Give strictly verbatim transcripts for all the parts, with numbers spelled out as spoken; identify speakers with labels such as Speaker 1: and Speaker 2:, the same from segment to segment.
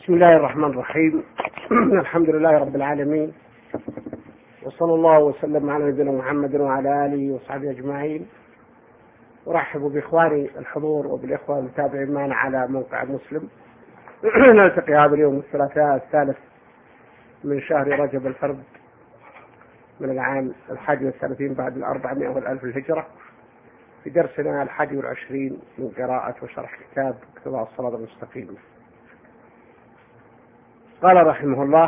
Speaker 1: بسم الله الرحمن الرحيم. الحمد لله رب العالمين، وصلى الله وسلم على نبينا محمد وعلى آله وصحبه أجمعين. أرحب بإخواني الحضور وبالإخوة المتابعين معنا على موقع مسلم. نلتقي هذا اليوم الثلاثاء الثالث من شهر رجب الفرد من العام الحادي والثلاثين بعد الأربعمائة والألف الهجرة في درسنا الحادي والعشرين من قراءة وشرح كتاب اقتضاء الصراط المستقيم. قال رحمه الله: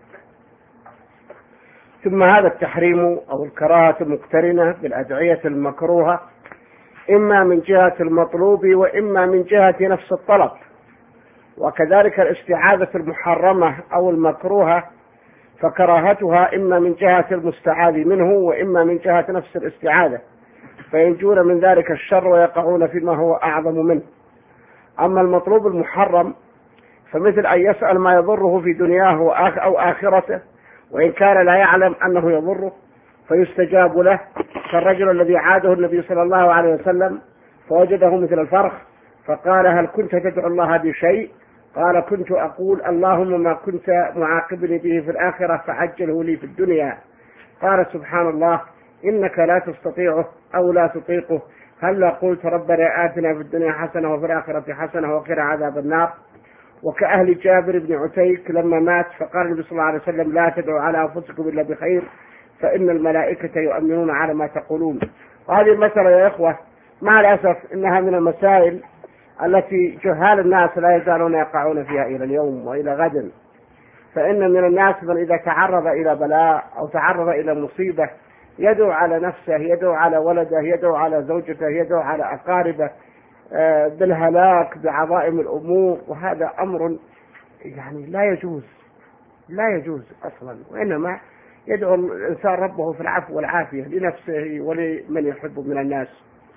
Speaker 1: ثم هذا التحريم أو الكراهة مقترنة بالأدعية المكروهة إما من جهة المطلوب وإما من جهة نفس الطلب، وكذلك الاستعاذة المحرمة أو المكروهة فكراهتها إما من جهة المستعاذ منه وإما من جهة نفس الاستعاذة، فينجون من ذلك الشر ويقعون فيما هو أعظم منه. أما المطلوب المحرم فمثل أن يسأل ما يضره في دنياه أو آخرته وإن كان لا يعلم أنه يضره فيستجاب له، كالرجل الذي عاده النبي صلى الله عليه وسلم فوجده مثل الفرخ فقال: هل كنت تدعو الله بشيء؟ قال: كنت أقول اللهم ما كنت معاقبني به في الآخرة فعجله لي في الدنيا. قال: سبحان الله، إنك لا تستطيعه أو لا تطيقه، هل قلت ربنا آتنا في الدنيا حسنة وفي الآخرة حسنة وقنا عذاب النار؟ وكأهل جابر بن عتيك لما مات فقال النبي صلى الله عليه وسلم: لا تدعوا على أنفسكم إلا بخير فإن الملائكة يؤمنون على ما تقولون. وهذه المسألة يا إخوة مع الأسف إنها من المسائل التي جهال الناس لا يزالون يقعون فيها إلى اليوم وإلى غد. فإن من الناس من إذا تعرض إلى بلاء أو تعرض إلى مصيبة يدعو على نفسه، يدعو على ولده، يدعو على زوجته، يدعو على أقاربه بالهلاك بعظائم الأمور، وهذا أمر يعني لا يجوز لا يجوز أصلا، وإنما يدعو الإنسان ربه في العفو والعافية لنفسه ولمن يحبه من الناس.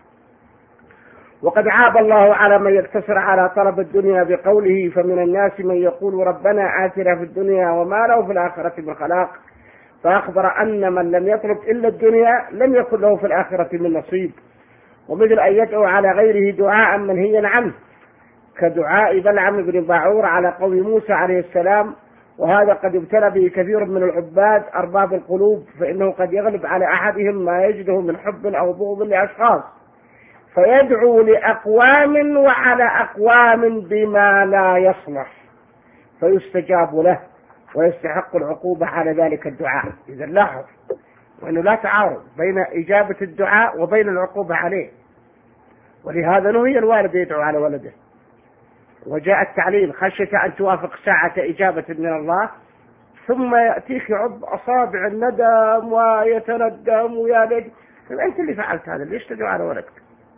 Speaker 1: وقد عاب الله على من يقتصر على طلب الدنيا بقوله: فمن الناس من يقول ربنا آتنا في الدنيا وما له في الآخرة من خلاق، فأخبر أن من لم يطلب إلا الدنيا لم يكن له في الآخرة من نصيب. ومثل أن يدعو على غيره دعاء منهيا عنه كدعاء بلعم بن باعور على قوم موسى عليه السلام، وهذا قد ابتلى به كثير من العباد أرباب القلوب، فإنه قد يغلب على أحدهم ما يجده من حب أو بغض لأشخاص فيدعو لأقوام وعلى أقوام بما لا يصلح فيستجاب له ويستحق العقوبة على ذلك الدعاء. إذا لاحظ وأنه لا تعارض بين إجابة الدعاء وبين العقوبة عليه، ولهذا نهي الوالد يدعو على ولده. وجاء التعليل: خشية أن توافق ساعة إجابة من الله ثم يأتيك عض أصابع الندم ويتندم ويا ليت أنت اللي فعلت هذا، ليش تدعو على ولدك؟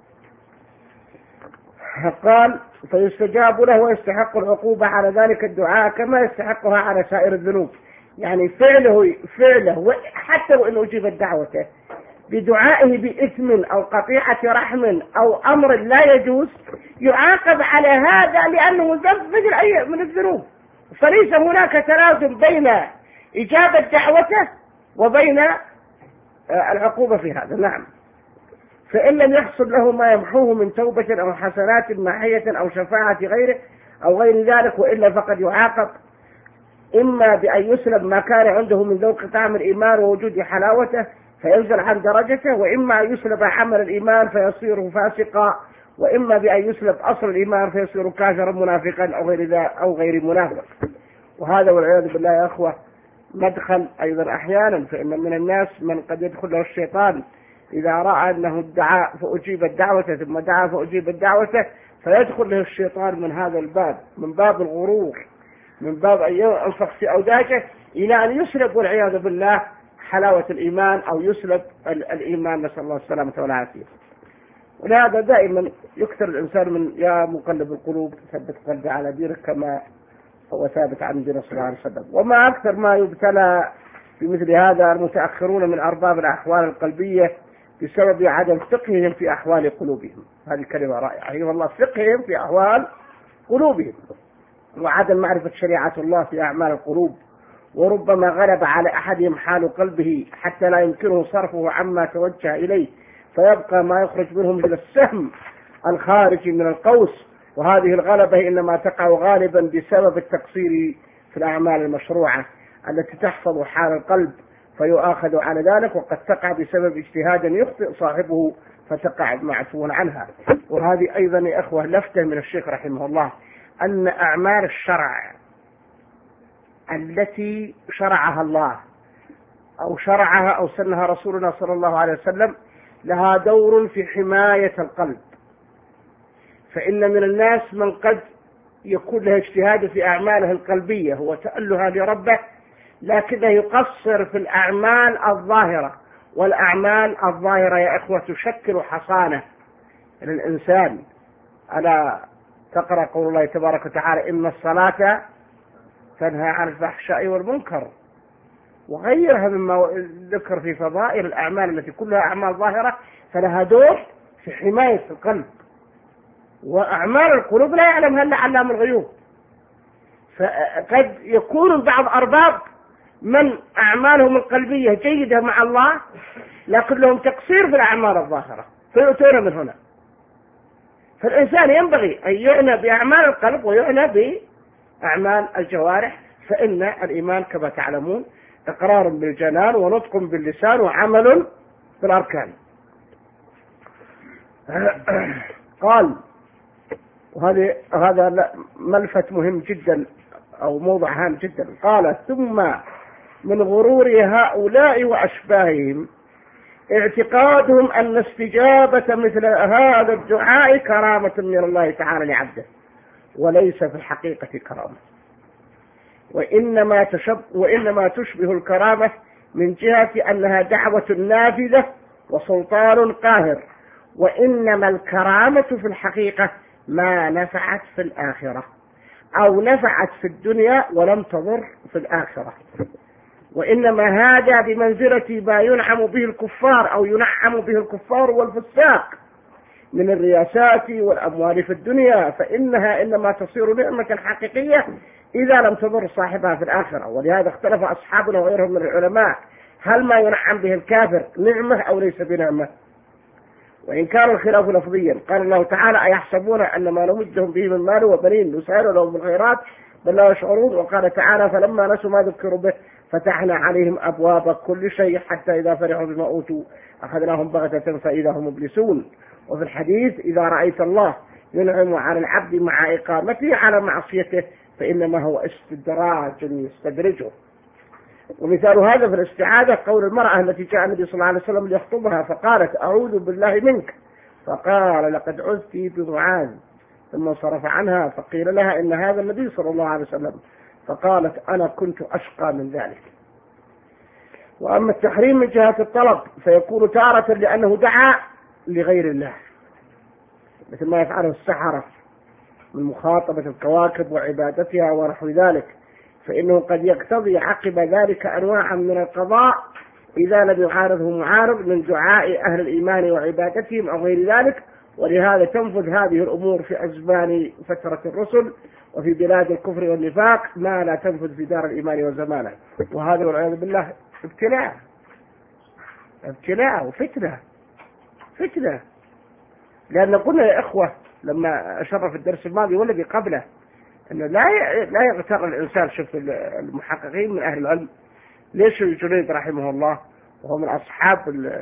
Speaker 1: قال: فيستجاب له ويستحق العقوبة على ذلك الدعاء كما يستحقها على سائر الذنوب. يعني فعله فعله حتى وإن أجيبت دعوته بدعائه بإثم أو قطيعة رحم أو أمر لا يجوز يعاقب على هذا لأنه ذنب مثل أي من الذنوب، فليس هناك تلازم بين إجابة دعوته وبين العقوبة في هذا. نعم، فإن لم يحصل له ما يمحوه من توبة أو حسنات محية أو شفاعة غيره أو غير ذلك وإلا فقد يعاقب إما بأن يسلب ما كان عنده من ذوق طعم الإيمان ووجود حلاوته فينزل عن درجته، وإما أن يسلب عمل الإيمان فيصير فاسقا، وإما بأن يسلب أصل الإيمان فيصير كافرا منافقا أو غير ذا أو غير منافق. وهذا والعياذ بالله يا أخوة مدخل أيضا أحيانا، فإن من الناس من قد يدخل له الشيطان إذا رأى أنه الدعاء فأجيب الدعوة ثم دعا فأجيب الدعوة فيدخل له الشيطان من هذا الباب، من باب الغرور، من باب أن ينفخ في أوداجه إلى أن يسلب والعياذ بالله حلاوة الإيمان أو يسلب الإيمان، نسأل الله السلامة والعافية. ولهذا دائما يكثر الإنسان من يا مقلب القلوب ثبت قلبي على دينك كما هو ثابت عن النبي صلى الله عليه وسلم. وما أكثر ما يبتلى في مثل هذا المتأخرون من أرباب الأحوال القلبية بسبب عدم فقههم في أحوال قلوبهم. هذه كلمة رائعة، أي والله فقههم في أحوال قلوبهم وعدم معرفة شريعة الله في أعمال القلوب. وربما غلب على أحدهم حال قلبه حتى لا يمكنه صرفه عما توجه إليه فيبقى ما يخرج منهم من السهم الخارج من القوس وهذه الغلبة إنما تقع غالبا بسبب التقصير في الأعمال المشروعة التي تحفظ حال القلب فيؤاخذ على ذلك، وقد تقع بسبب اجتهاد يخطئ صاحبه فتقع معفوا عنها. وهذه أيضا يا أخوة لفتة من الشيخ رحمه الله، أن أعمال الشرع التي شرعها الله أو شرعها أو سنها رسولنا صلى الله عليه وسلم لها دور في حماية القلب. فإن من الناس من قد يكون له اجتهاد في أعماله القلبية وتألها لربه، لكنه يقصر في الأعمال الظاهرة، والأعمال الظاهرة يا إخوة تشكل حصانة للإنسان. ألا تقرأ قول الله تبارك وتعالى إن الصلاة تنهى عن الفحشاء والمنكر، وغيرها مما ذكر في فضائل الأعمال التي كلها أعمال ظاهرة فلها دور في حماية القلب. وأعمال القلوب لا يعلمها إلا علام الغيوب، فقد يكون بعض أرباب من أعمالهم القلبية جيدة مع الله لكن لهم تقصير في الأعمال الظاهرة فيؤتون من هنا. فالإنسان ينبغي أن يعنى بأعمال القلب ويعنى بأعمال الجوارح، فإن الإيمان كما تعلمون إقرار بالجنان ونطق باللسان وعمل بالأركان. قال، وهذا هذا ملفت مهم جدا أو موضع هام جدا، قال ثم من غرور هؤلاء وأشباههم اعتقادهم أن استجابة مثل هذا الدعاء كرامة من الله تعالى لعبده، وليس في الحقيقة كرامة، وإنما, تشب وإنما تشبه الكرامة من جهة أنها دعوة نافذة وسلطان قاهر، وإنما الكرامة في الحقيقة ما نفعت في الآخرة أو نفعت في الدنيا ولم تضر في الآخرة. وإنما هذا بمنزلة ما ينعم به الكفار أو ينعم به الكفار والفساق من الرياسات والأموال في الدنيا، فإنها إنما تصير نعمة حقيقية إذا لم تضر صاحبها في الآخرة. ولهذا اختلف أصحابنا وغيرهم من العلماء هل ما ينعم به الكافر نعمة أو ليس بنعمة، وإن كان الخلاف لفظيا. قال الله تعالى أيحسبون أن ما نمدهم به من مال وبنين نسارع لهم بالخيرات بل لا يشعرون. وقال تعالى فلما نسوا ما ذكروا به فتحنا عليهم أبواب كل شيء حتى إذا فرحوا بما أوتوا أخذناهم بغتة فإذا هم مبلسون. وفي الحديث إذا رأيت الله ينعم على العبد مع إقامته على معصيته فإنما هو استدراج يستدرجه. ومثال هذا في الاستعاذة قول المرأة التي جاء النبي صلى الله عليه وسلم ليخطبها فقالت أعوذ بالله منك، فقال لقد عذت بمعاذ، ثم صرف عنها فقيل لها إن هذا النبي صلى الله عليه وسلم، فقالت أنا كنت أشقى من ذلك. وأما التحريم من جهة الطلب فيكون تارة لأنه دعا لغير الله مثل ما يفعله السحرة من مخاطبة الكواكب وعبادتها ونحو ذلك، فإنه قد يقتضي عقب ذلك أنواعا من القضاء إذا لم يعارضه معارض من دعاء أهل الإيمان وعبادتهم أو غير ذلك. ولهذا تنفذ هذه الأمور في أزمان فترة الرسل وفي بلاد الكفر والنفاق ما لا تنفذ في دار الإيمان وزمانه. وهذا والعياذ بالله ابتلاء ابتلاء وفتنة فتنة لأن قلنا يا إخوة لما أشرف في الدرس الماضي والذي قبله أنه لا لا يغتر الإنسان. شوف المحققين من أهل العلم ليش الجنيد رحمه الله وهو من أصحاب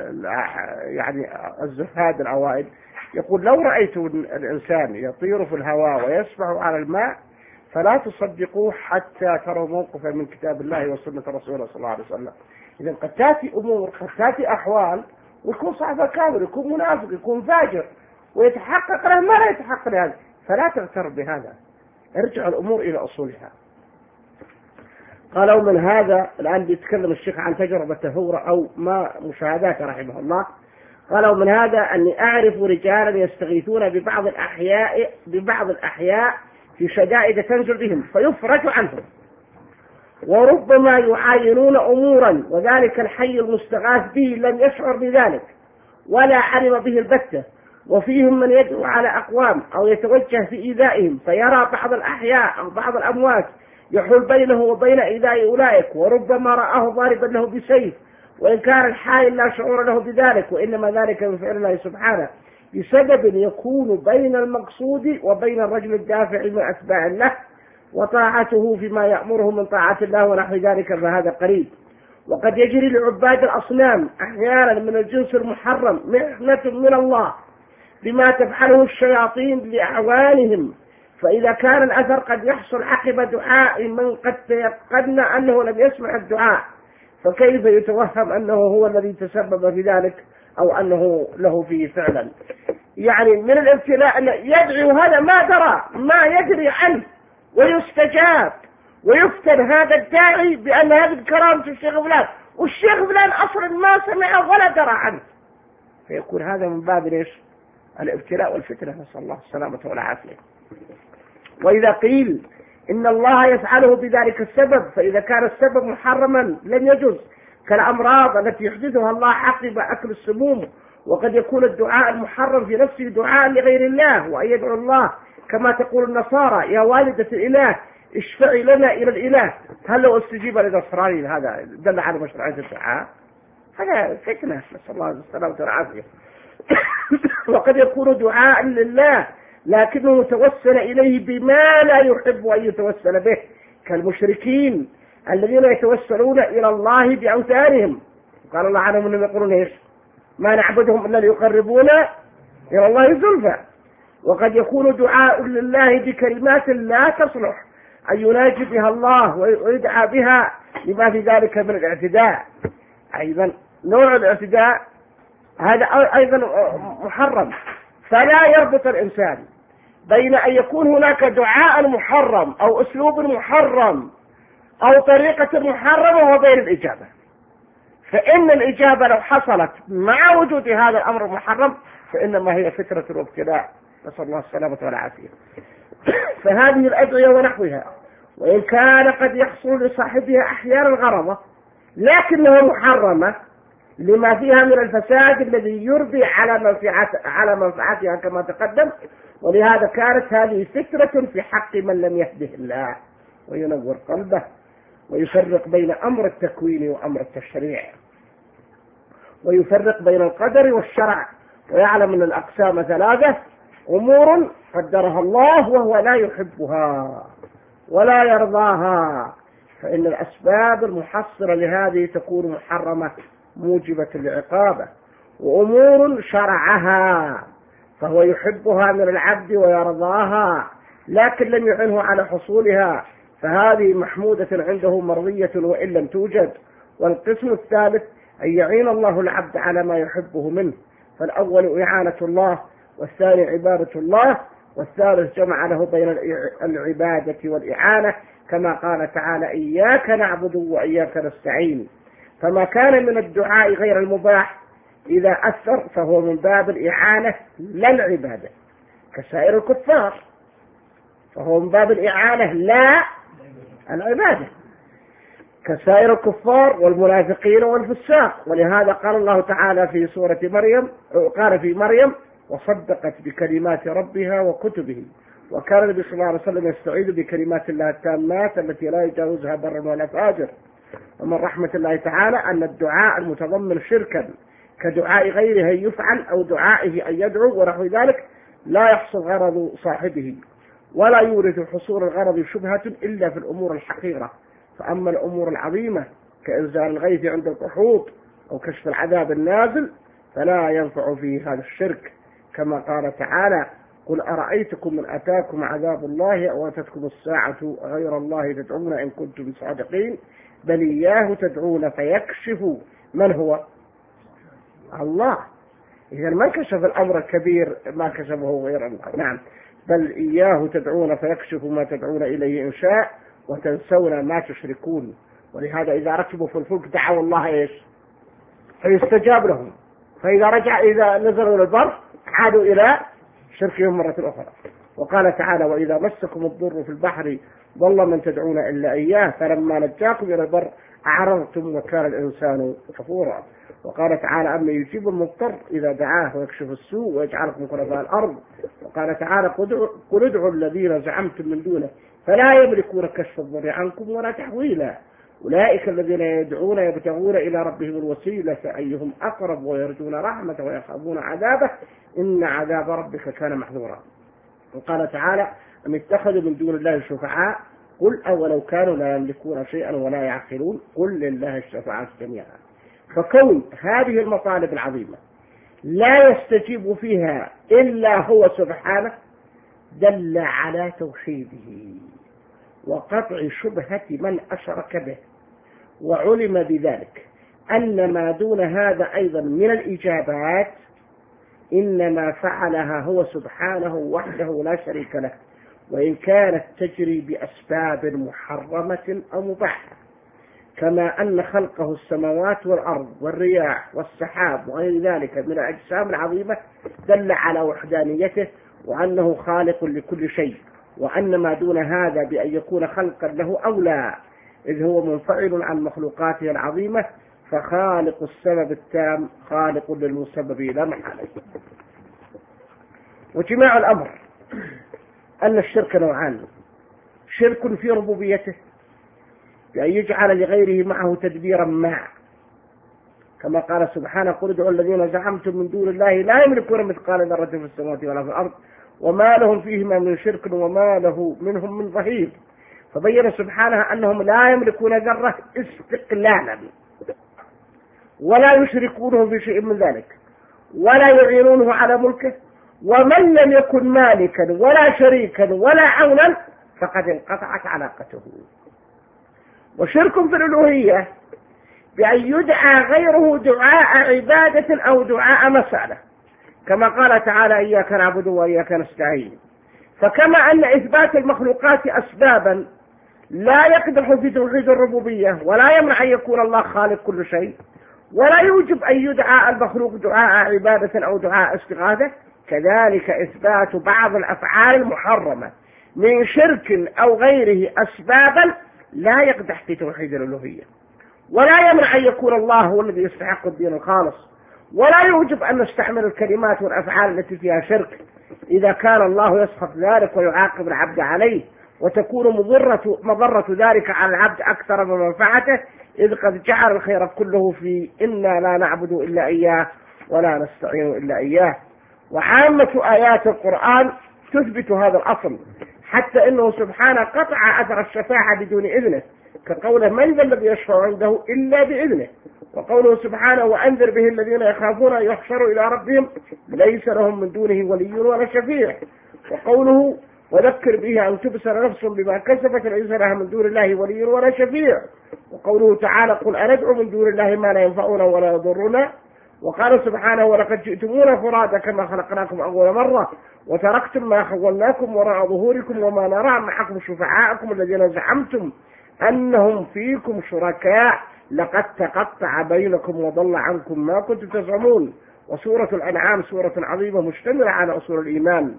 Speaker 1: يعني الزهاد الأوائل يقول لو رأيت الإنسان يطير في الهواء ويسبح على الماء فلا تصدقوه حتى تروا موقفا من كتاب الله وسنة رسوله صلى الله عليه وسلم. إذا قد تأتي أمور قد تأتي أحوال ويكون صاحب كافر يكون منافق يكون فاجر ويتحقق له ما لا يتحقق له، فلا تغتر بهذا، ارجع الأمور إلى أصولها. قالوا من هذا الآن بيتكلم الشيخ عن تجربته هو أو ما مشاهداته رحمه الله. قالوا من هذا أني أعرف رجالا يستغيثون ببعض الأحياء ببعض الأحياء في شدائد تنزل بهم فيفرج عنهم، وربما يعاينون أمورا وذلك الحي المستغاث به لم يشعر بذلك ولا علم به البتة، وفيهم من يدعو على أقوام أو يتوجه في إيذائهم فيرى بعض الأحياء أو بعض الأموات يحول بينه وبين إيذاء أولئك، وربما رآه ضاربا له بسيف وإن كان الحائل لا شعور له بذلك وإنما ذلك من فعل الله سبحانه، بسبب يكون بين المقصود وبين الرجل الدافع من أتباع الله وطاعته فيما يأمره من طاعة الله ونحو ذلك، فهذا قريب. وقد يجري لعباد الأصنام أحيانا من الجنس المحرم محنة من الله بما تفعله الشياطين لأعوانهم، فإذا كان الأثر قد يحصل عقب دعاء من قد تيقنا أنه لم يسمع الدعاء، فكيف يتوهم أنه هو الذي تسبب في ذلك أو أنه له فيه فعلا؟ يعني من الابتلاء أن يدعو هذا ما درى ما يدري عنه ويستجاب ويفتن هذا الداعي بأن هذه كرامة الشيخ فلان، والشيخ فلان أصلا ما سمع ولا درى عنه، فيكون هذا من باب ليش؟ الابتلاء والفتنة، نسأل الله السلامة والعافية. وإذا قيل إن الله يفعله بذلك السبب، فإذا كان السبب محرما لم يجوز، كالأمراض التي يحدثها الله عقب أكل السموم. وقد يكون الدعاء المحرم في نفسه دعاء لغير الله، وأن يدعو الله كما تقول النصارى يا والدة الإله اشفعي لنا إلى الإله، هل لو استجيب للنصراني هذا دل على مشروعية الدعاء؟ هذا فتنة، نسأل الله السلامة والعافية. وقد يكون دعاء لله لكنه توسل إليه بما لا يحب أن يتوسل به، كالمشركين الذين يتوسلون إلى الله بأوثانهم، قال الله عنهم أنهم يقولون إيش؟ ما نعبدهم إلا ليقربونا إلى الله زلفى. وقد يكون دعاء لله بكلمات لا تصلح أن يناجي بها الله ويدعى بها لما في ذلك من الاعتداء. أيضا نوع الاعتداء هذا أيضا محرم، فلا يربط الإنسان بين أن يكون هناك دعاء محرم أو أسلوب محرم أو طريقة محرمة وبين الإجابة، فإن الإجابة لو حصلت مع وجود هذا الأمر المحرم فإنما هي فترة وابتلاء، نسأل الله السلامة والعافية. فهذه الأدعية ونحوها وإن كان قد يحصل لصاحبها أحيانا غرضة لكنها محرمة لما فيها من الفساد الذي يربي على منفعت على منفعتها كما تقدم، ولهذا كانت هذه فترة في حق من لم يهده الله وينور قلبه ويفرق بين أمر التكوين وأمر التشريع، ويفرق بين القدر والشرع، ويعلم أن الأقسام ثلاثة: أمور قدرها الله وهو لا يحبها ولا يرضاها، فإن الأسباب المحصلة لهذه تكون محرمة موجبة لعقابه، وأمور شرعها فهو يحبها من العبد ويرضاها لكن لم يعنه على حصولها، فهذه محمودة عنده مرضية وإن لم توجد. والقسم الثالث أن يعين الله العبد على ما يحبه منه، فالأول إعانة الله، والثاني عبادة الله، والثالث جمع له بين العبادة والإعانة، كما قال تعالى: إياك نعبد وإياك نستعين. فما كان من الدعاء غير المباح إذا أثر فهو من باب الإعانة لا العبادة، كسائر الكفار فهو من باب الإعانة لا العبادة، كسائر الكفار والمنافقين والفساق. ولهذا قال الله تعالى في سورة مريم، قال في مريم: وصدقت بكلمات ربها وكتبه. وكان النبي صلى الله عليه وسلم يستعيذ بكلمات الله التامات التي لا يجاوزها بر ولا فاجر. ومن رحمة الله تعالى أن الدعاء المتضمن شركا كدعاء غيره يفعل أو دعائه أن يدعو ونحو ذلك لا يحصل غرض صاحبه ولا يورث حصول الغرض شبهة إلا في الأمور الحقيرة. فأما الأمور العظيمة كإنزال الغيث عند القحوط أو كشف العذاب النازل فلا ينفع فيه هذا الشرك، كما قال تعالى: قل أرأيتكم من أتاكم عذاب الله أو أتتكم الساعة غير الله تدعون إن كنتم صادقين بل إياه تدعون فيكشف من هو الله. إذا ما كشف الأمر الكبير ما كشفه غير الله. نعم، بل إياه تدعون فيكشف ما تدعون إليه إن شاء وتنسون ما تشركون. ولهذا إذا ركبوا في الفلك دعوا الله إيش؟ فيستجاب لهم، فإذا رجع إذا نزلوا للبر عادوا إلى شركهم مرة أخرى. وقال تعالى: وإذا مسكم الضر في البحر ضل من تدعون إلا إياه فلما نجاكم إلى البر أعرضتم وكان الإنسان كفورا. وقال تعالى: أما يجيب المضطر إذا دعاه ويكشف السوء ويجعلكم خلفاء الأرض. وقال تعالى: قل ادعوا الذين زعمتم من دونه فلا يملكون كشف الضر عنكم ولا تحويلا. أولئك الذين يدعون يبتغون إلى ربهم الوسيلة أيهم أقرب ويرجون رحمته ويخافون عذابه إن عذاب ربك كان محذورا. وقال تعالى أم اتخذوا من دون الله شفعاء قل أولو كانوا لا يملكون شيئا ولا يعقلون قل لله الشفاعة جميعا. فكون هذه المطالب العظيمة لا يستجيب فيها إلا هو سبحانه دل على توحيده وقطع شبهة من أشرك به، وعلم بذلك أن ما دون هذا أيضا من الإجابات إنما فعلها هو سبحانه وحده لا شريك له، وإن كانت تجري بأسباب محرمة أو مباحة، كما أن خلقه السماوات والأرض والرياح والسحاب وغير ذلك من الأجسام العظيمة دل على وحدانيته وأنه خالق لكل شيء، وأن ما دون هذا بأن يكون خلقا له أولى إذ هو منفعل عن مخلوقاته العظيمة، فخالق السبب التام خالق للمسبب لا محالة. وجماع الأمر أن الشرك نوعان: شرك في ربوبيته بأن يجعل لغيره معه تدبيرا ما، كما قال سبحانه قل ادعوا الذين زعمتم من دون الله لا يملكون مثقال ذرة في السماوات ولا في الأرض وما لهم فيهما من شرك وما له منهم من ظهير. فبين سبحانه أنهم لا يملكون ذرة استقلالا ولا يشركونه في شيء من ذلك ولا يعينونه على ملكه، ومن لم يكن مالكا ولا شريكا ولا عونا فقد انقطعت علاقته. وشرك في الألوهية بأن يدعى غيره دعاء عبادة أو دعاء مسألة، كما قال تعالى إياك نعبد وإياك نستعين. فكما أن إثبات المخلوقات أسبابا لا يقدح في توحيد الربوبية ولا يمنع أن يكون الله خالق كل شيء، ولا يوجب أن يدعى المخلوق دعاء عبادة أو دعاء استغاثة، كذلك إثبات بعض الأفعال المحرمة من شرك أو غيره أسبابا لا يقدح في توحيد الألوهية، ولا يمنع أن يكون الله هو الذي يستحق الدين الخالص، ولا يوجب أن نستعمل الكلمات والأفعال التي فيها شرك إذا كان الله يسخط ذلك ويعاقب العبد عليه، وتكون مضرة مضرة ذلك على العبد أكثر من منفعته، إذ قد جعل الخير كله في إنا لا نعبد إلا إياه ولا نستعين إلا إياه. وعامة آيات القرآن تثبت هذا الأصل، حتى إنه سبحانه قطع أثر الشفاعة بدون إذنه، كقوله من ذا الذي يشفع عنده إلا بإذنه، وقوله سبحانه وأنذر به الذين يخافون أن يحشروا إلى ربهم ليس لهم من دونه ولي ولا شفيع، وقوله وذكر به أن تبصر نفس بما كسبت ليس لها من دون الله ولي ولا شفيع، وقوله تعالى قل أندعو من دون الله ما لا ينفعنا ولا يضرنا، وقال سبحانه ولقد جئتمونا فرادا كما خلقناكم أول مرة وتركتم ما خولناكم وراء ظهوركم وما نرى معكم شفعاءكم الذين زعمتم أنهم فيكم شركاء لقد تقطع بينكم وضل عنكم ما كنتم تزعمون. وسورة الأنعام سورة عظيمة مشتملة على أصول الإيمان.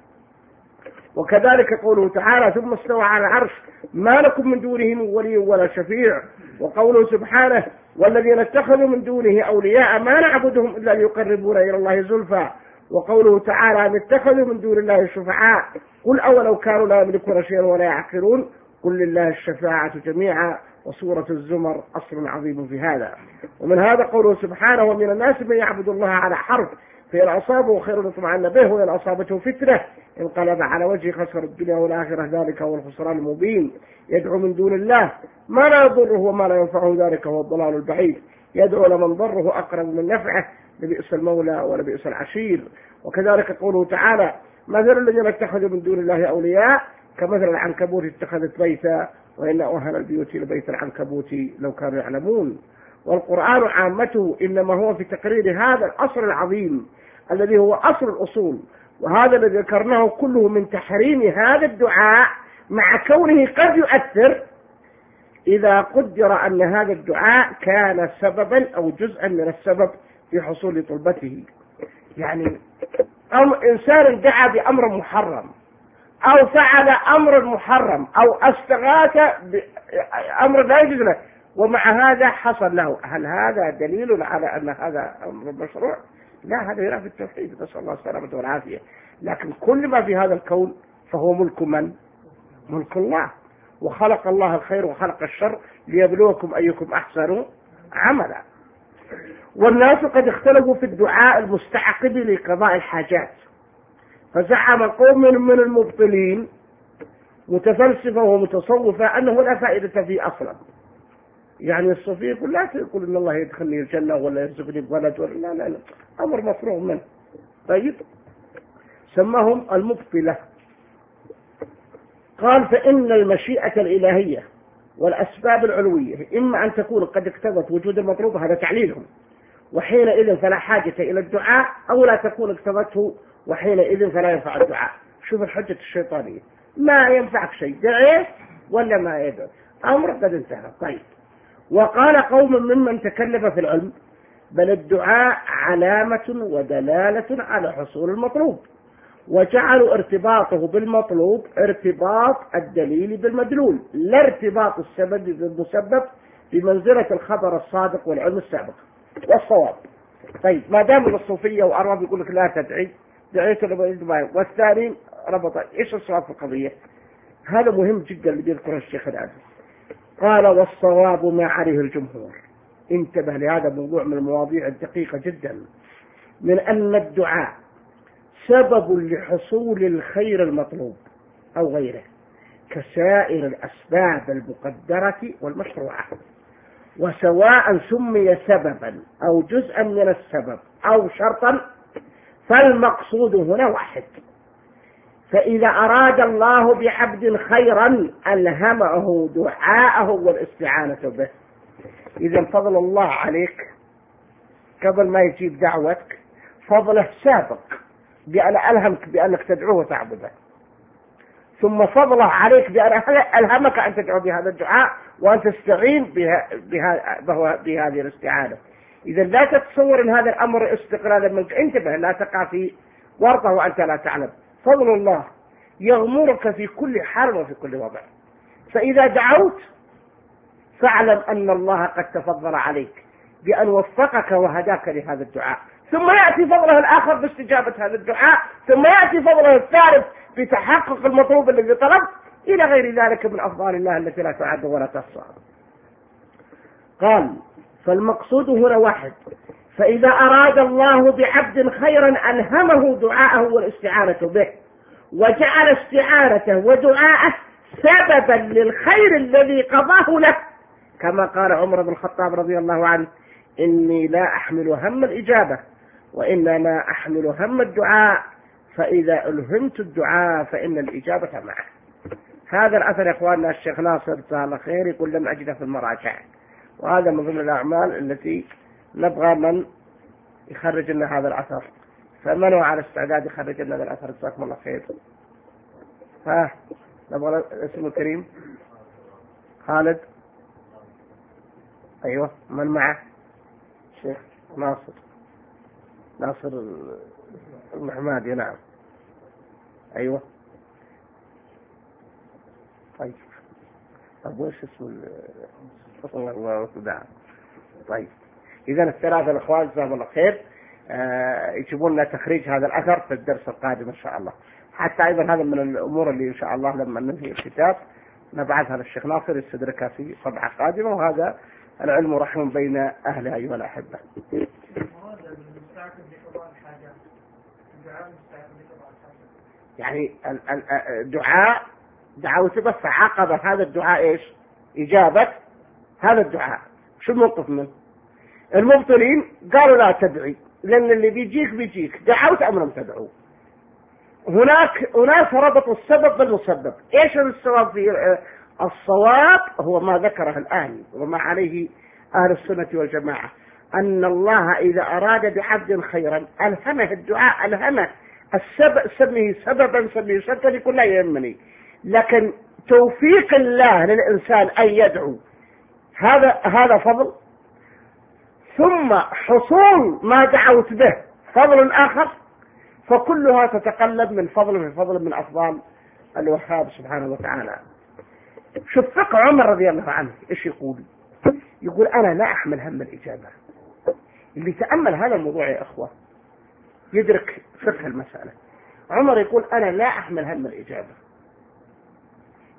Speaker 1: وكذلك قوله تعالى ثم استوى على العرش ما لكم من دونه من ولي ولا شفيع، وقوله سبحانه والذين اتخذوا من دونه أولياء ما نعبدهم إلا ليقربونا إلى الله زلفى، وقوله تعالى أن اتخذوا من دون الله شفعاء قل أولو كانوا لا يملكون شيئا ولا يعقلون قل لله الشفاعة جميعا. وسورة الزمر أصل عظيم في هذا. ومن هذا قوله سبحانه ومن الناس من يعبد الله على حرف فإن أصابه خير اطمأن به وإن أصابته فتنة انقلب على وجهه خسر الدنيا والآخرة ذلك هو الخسران المبين. يدعو من دون الله ما لا يضره وما لا ينفعه ذلك هو الضلال البعيد. يدعو لمن ضره أقرب من نفعه لبئس المولى ولبئس العشير. وكذلك قوله تعالى مثل الذين اتخذوا من دون الله أولياء كمثل العنكبوت اتخذت بيتا وإن أوهن البيوت لبيت العنكبوت لو كانوا يعلمون. والقرآن عامته إنما هو في تقرير هذا الأصل العظيم الذي هو أصل الأصول، وهذا الذي ذكرناه كله من تحريم هذا الدعاء مع كونه قد يؤثر إذا قدر أن هذا الدعاء كان سببا أو جزءا من السبب في حصول طلبته. يعني إنسان دعا بأمر محرم أو فعل أمر محرم أو استغاث بأمر لا يجوز له ومع هذا حصل له، هل هذا دليل على أن هذا أمر مشروع؟ لا، هذا ينافي التوحيد، نسأل الله السلامة والعافية. لكن كل ما في هذا الكون فهو ملك من؟ ملك الله. وخلق الله الخير وخلق الشر ليبلوكم أيكم أحسن عملا. والناس قد اختلفوا في الدعاء المستعقب لقضاء الحاجات، فزعم قوم من المبطلين متفلسفة ومتصوفة أنه لا فائدة فيه أصلا. يعني الصوفي يقول لا تقول إن الله يدخلني الجنة ولا يرزقني بولد ولا لا لا لا، أمر مفروغ منه. طيب، سماهم المبطلة. قال فإن المشيئة الإلهية والأسباب العلوية إما أن تكون قد اقتضت وجود المطلوب، هذا تعليلهم، وحينئذ فلا حاجة إلى الدعاء، أو لا تكون اقتضته وحينئذ فلا ينفع الدعاء. شوف الحجة الشيطانية، ما ينفعك شيء، دعيه ولا ما يدعو، أمر قد انتهى. طيب، وقال قوم ممن تكلف في العلم بل الدعاء علامة ودلالة على حصول المطلوب، وجعلوا ارتباطه بالمطلوب ارتباط الدليل بالمدلول، لا ارتباط السبب بالمسبب بمنزلة الخبر الصادق والعلم السابق والصواب. طيب، ما دام الصوفية وأرباب يقول لك لا تدعي، دعيت والثاني ربط، ايش الصواب في القضية؟ هذا مهم جدا اللي بيذكره الشيخ العزيز. قال والصواب ما عليه الجمهور. انتبه لهذا الموضوع من المواضيع الدقيقة جدا، من أن الدعاء سبب لحصول الخير المطلوب أو غيره كسائر الأسباب المقدرة والمشروعة، وسواء سمي سببا أو جزءا من السبب أو شرطا فالمقصود هنا واحد. فإذا أراد الله بعبد خيرا ألهمه دعاءه والاستعانة به. إذا فضل الله عليك قبل ما يجيب دعوتك فضله سابق بأن ألهمك بأنك تدعوه وتعبده، ثم فضله عليك بأن ألهمك أن تدعو بهذا الدعاء وأن تستعين بها بها بهذه الاستعانة. إذا لا تتصور أن هذا الأمر استقلالا منك، انتبه لا تقع في ورطة وأنت لا تعلم. فضل الله يغمرك في كل حال وفي كل وضع، فإذا دعوت فاعلم أن الله قد تفضل عليك بأن وفقك وهداك لهذا الدعاء، ثم يأتي فضله الآخر باستجابة هذا الدعاء، ثم يأتي فضله الثالث بتحقق المطلوب الذي طلب، إلى غير ذلك من أفضال الله التي لا تعد ولا تحصى. قال فالمقصود هنا واحد. فإذا أراد الله بعبد خيرا ألهمه دعاءه والاستعانة به، وجعل استعانته ودعاءه سببا للخير الذي قضاه له، كما قال عمر بن الخطاب رضي الله عنه إني لا أحمل هم الإجابة وإنما أحمل هم الدعاء، فإذا ألهمت الدعاء فإن الإجابة معه. هذا الأثر يا إخواننا الشيخ ناصر جزاه الله خير يقول لم أجده في المراجع، وهذا من ضمن الأعمال التي نبغى من يخرج لنا هذا الأثر، فمن هو على استعداد يخرج لنا هذا الأثر جزاكم الله خير. ها نبغى اسمه الكريم خالد، أيوة، من معه؟ شيخ ناصر ناصر المحمادي، نعم أيوة. طيب طب وش اسمه الله دعا. طيب إذا الثلاثة الأخوان جزاهم الله خير آه يجيبون لنا تخريج هذا الأثر في الدرس القادم إن شاء الله. حتى أيضا هذا من الأمور اللي إن شاء الله لما ننهي الكتاب نبعثها للشيخ ناصر يستدركها في طبعة قادمة، وهذا العلم رحم بين أهلها أيها الأحبة. يعني الدعاء دعوت بس عقب هذا الدعاء إيش؟ إجابة هذا الدعاء. شو الموقف منه؟ المبطلين قالوا لا تدعي لأن اللي بيجيك بيجيك دعوت أم لم تدعو. هناك أناس ربطوا السبب بالمسبب. إيش الصواب في الصواب؟ هو ما ذكره الآن وما عليه أهل السنة والجماعة، أن الله إذا أراد بعبد خيرا ألهمه الدعاء، ألهمه السبب، سميه سببا سميه شرطا، يقول لا يهمني، لكن توفيق الله للإنسان أن يدعو هذا هذا فضل، ثم حصول ما دعوت به فضل آخر، فكلها تتقلب من فضل من فضل من أفضال الوهاب سبحانه وتعالى. شوف فقه عمر رضي الله عنه إيش يقول؟ يقول أنا لا أحمل هم الإجابة. اللي تأمل هذا الموضوع يا أخوة يدرك فقه المسألة. عمر يقول أنا لا أحمل هم الإجابة،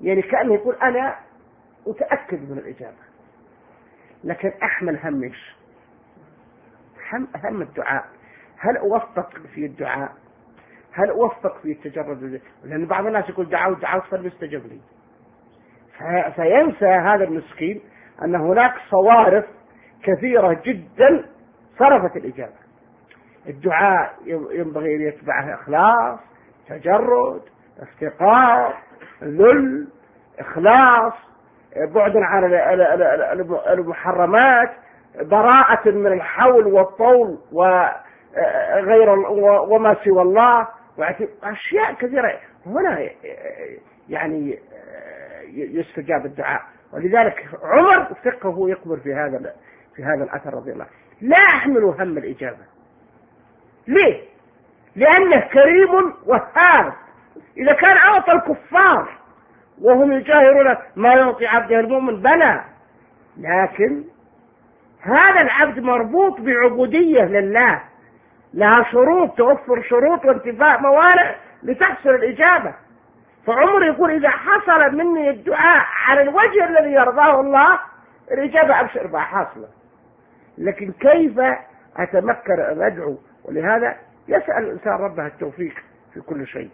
Speaker 1: يعني كأنه يقول أنا متأكد من الإجابة، لكن أحمل همش هم, هم الدعاء. هل أوفق في الدعاء؟ هل أوفق في التجرد؟ لأن بعض الناس يقول دعوت دعوت فليستجب لي، فينسى هذا المسكين أن هناك صوارف كثيرة جدا صرفت الإجابة. الدعاء ينبغي أن يتبعه إخلاص، تجرد، افتقار، ذل، إخلاص، بعد عن المحرمات، براءة من الحول والطول وغير وما سوى الله، وأشياء كثيرة هنا يعني يستجاب الدعاء. ولذلك عمر فقهه يكبر في هذا في هذا الأثر رضي الله. لا أحمل هم الإجابة. ليه؟ لأنه كريم وهاب. إذا كان أعطى الكفار وهم يجاهرون ما يعطي عبده المؤمن بلى، لكن هذا العبد مربوط بعبودية لله، لها شروط، توفر شروط وانتفاء موانع لتحصل الإجابة. فعمر يقول إذا حصل مني الدعاء على الوجه الذي يرضاه الله الإجابة أبشر بها حاصلة، لكن كيف أتمكن أن أدعو؟ ولهذا يسأل الإنسان ربه التوفيق في كل شيء.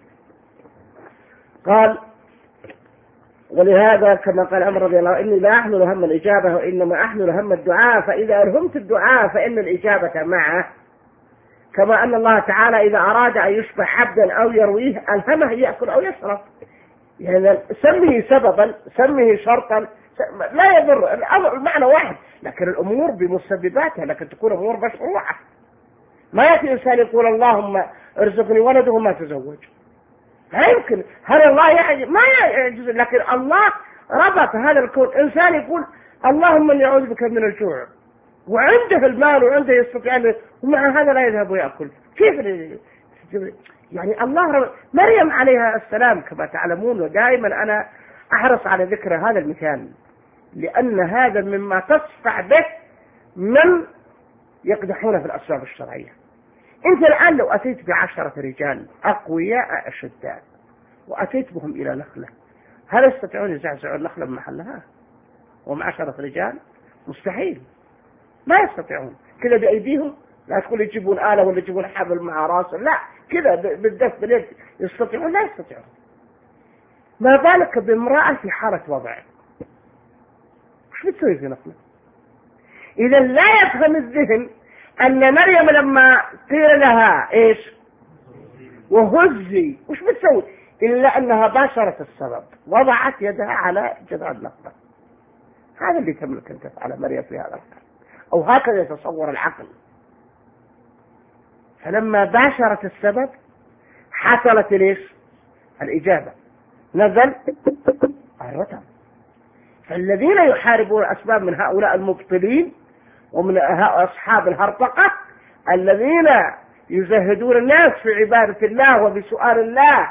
Speaker 1: قال ولهذا كما قال عمر رضي الله إني لا أحمل هم الإجابة وإنما أحمل هم الدعاء، فإذا ألهمت الدعاء فإن الإجابة معه، كما أن الله تعالى إذا أراد أن يشبع عبدا أو يرويه ألهمه يأكل أو يشرب. يعني سمه سببا، سمه شرطا، لا يضر، المعنى واحد، لكن الأمور بمسبباتها، لكن تكون أمور مشروعة. ما يأتي إنسان يقول اللهم ارزقني ولده ما تزوج، لا يمكن. هل الله يعجز؟ ما يعجز، لكن الله ربط هذا الكون. إنسان يقول اللهم إني أعوذ بك من الجوع، وعنده المال وعنده يستطيع أن، ومع هذا لا يذهب ويأكل. كيف يعني الله رب... مريم عليها السلام كما تعلمون، ودائما أنا أحرص على ذكر هذا المثال لأن هذا مما تصفع به من يقدحون في الأسباب الشرعية. أنت الآن لو أتيت بعشرة رجال أقوياء أشداء وأتيت بهم إلى نخلة، هل يستطيعون يزعزعون النخلة من محلها وهم عشرة رجال؟ مستحيل، ما يستطيعون. كذا بأيديهم، لا تقول يجيبون آلة ولا يجيبون حبل مع راسه، لا كذا بالدف باليد يستطيعون؟ لا يستطيعون. ما بالك بامرأة في حالة وضع، وش بتسوي في نخلة؟ إذا لا يفهم الذهن أن مريم لما قيل لها إيش وهزي وش بتسوي إلا أنها باشرت السبب، وضعت يدها على جذع النخلة. هذا اللي تملك أن تفعله مريم في هذا الحال، أو هكذا يتصور العقل. فلما باشرت السبب حصلت ليش الإجابة، نزل الرتب. فالذين يحاربون الأسباب من هؤلاء المبطلين ومن أصحاب الهرطقة الذين يزهدون الناس في عبادة الله وبسؤال الله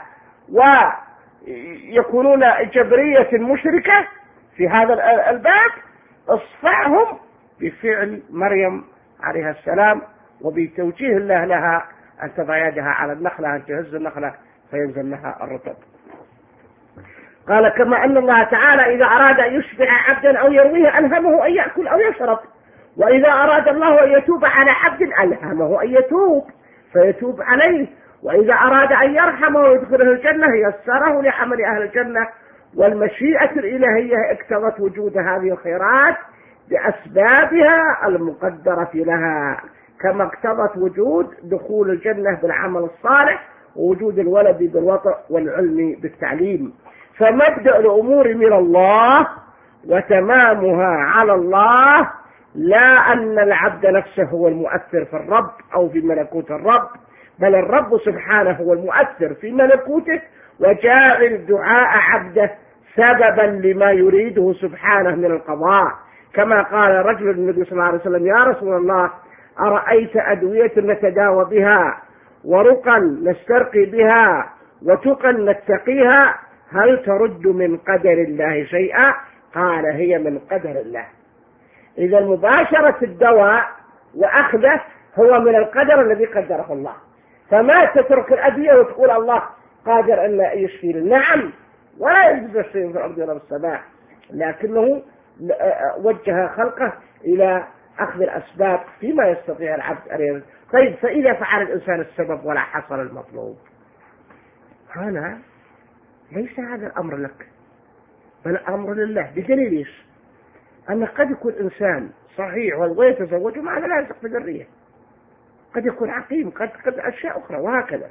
Speaker 1: ويكونون جبرية مشركة في هذا الباب، اصفعهم بفعل مريم عليها السلام وبتوجيه الله لها أن تضع يدها على النخلة، أن تهز النخلة فينزل لها الرطب. قال كما أن الله تعالى إذا أراد أن يشبع عبدا أو يرويه ألهمه أن يأكل أو يشرب، وإذا أراد الله أن يتوب على عبد ألهمه أن يتوب فيتوب عليه، وإذا أراد أن يرحمه ويدخله الجنة يسره لعمل أهل الجنة. والمشيئة الإلهية اقتضت وجود هذه الخيرات بأسبابها المقدرة لها، كما اقتضت وجود دخول الجنة بالعمل الصالح ووجود الولد بالوطء والعلم بالتعليم. فمبدأ الأمور من الله وتمامها على الله، لا أن العبد نفسه هو المؤثر في الرب أو في ملكوت الرب، بل الرب سبحانه هو المؤثر في ملكوته وجاعل دعاء عبده سببا لما يريده سبحانه من القضاء. كما قال رجل النبي صلى الله عليه وسلم يا رسول الله أرأيت أدوية نتداوى بها ورقا نسترقي بها وتقا نتقيها هل ترد من قدر الله شيئا؟ قال هي من قدر الله. إذا مباشرة الدواء وأخذه هو من القدر الذي قدره الله، فما تترك الأدوية وتقول الله قادر أن يشفي. نعم ولا يجوز شيء في الأرض ولا في السماء، لكنه وجه خلقه إلى أخذ الأسباب فيما يستطيع العبد أن يرزق. طيب فإذا فعل الإنسان السبب ولا حصل المطلوب، هنا ليس هذا الأمر لك بل الأمر لله. بدليل إيش؟ أن قد يكون إنسان صحيح ويتزوج ومع لا يثق في ذرية، قد يكون عقيم، قد قد أشياء أخرى وهكذا.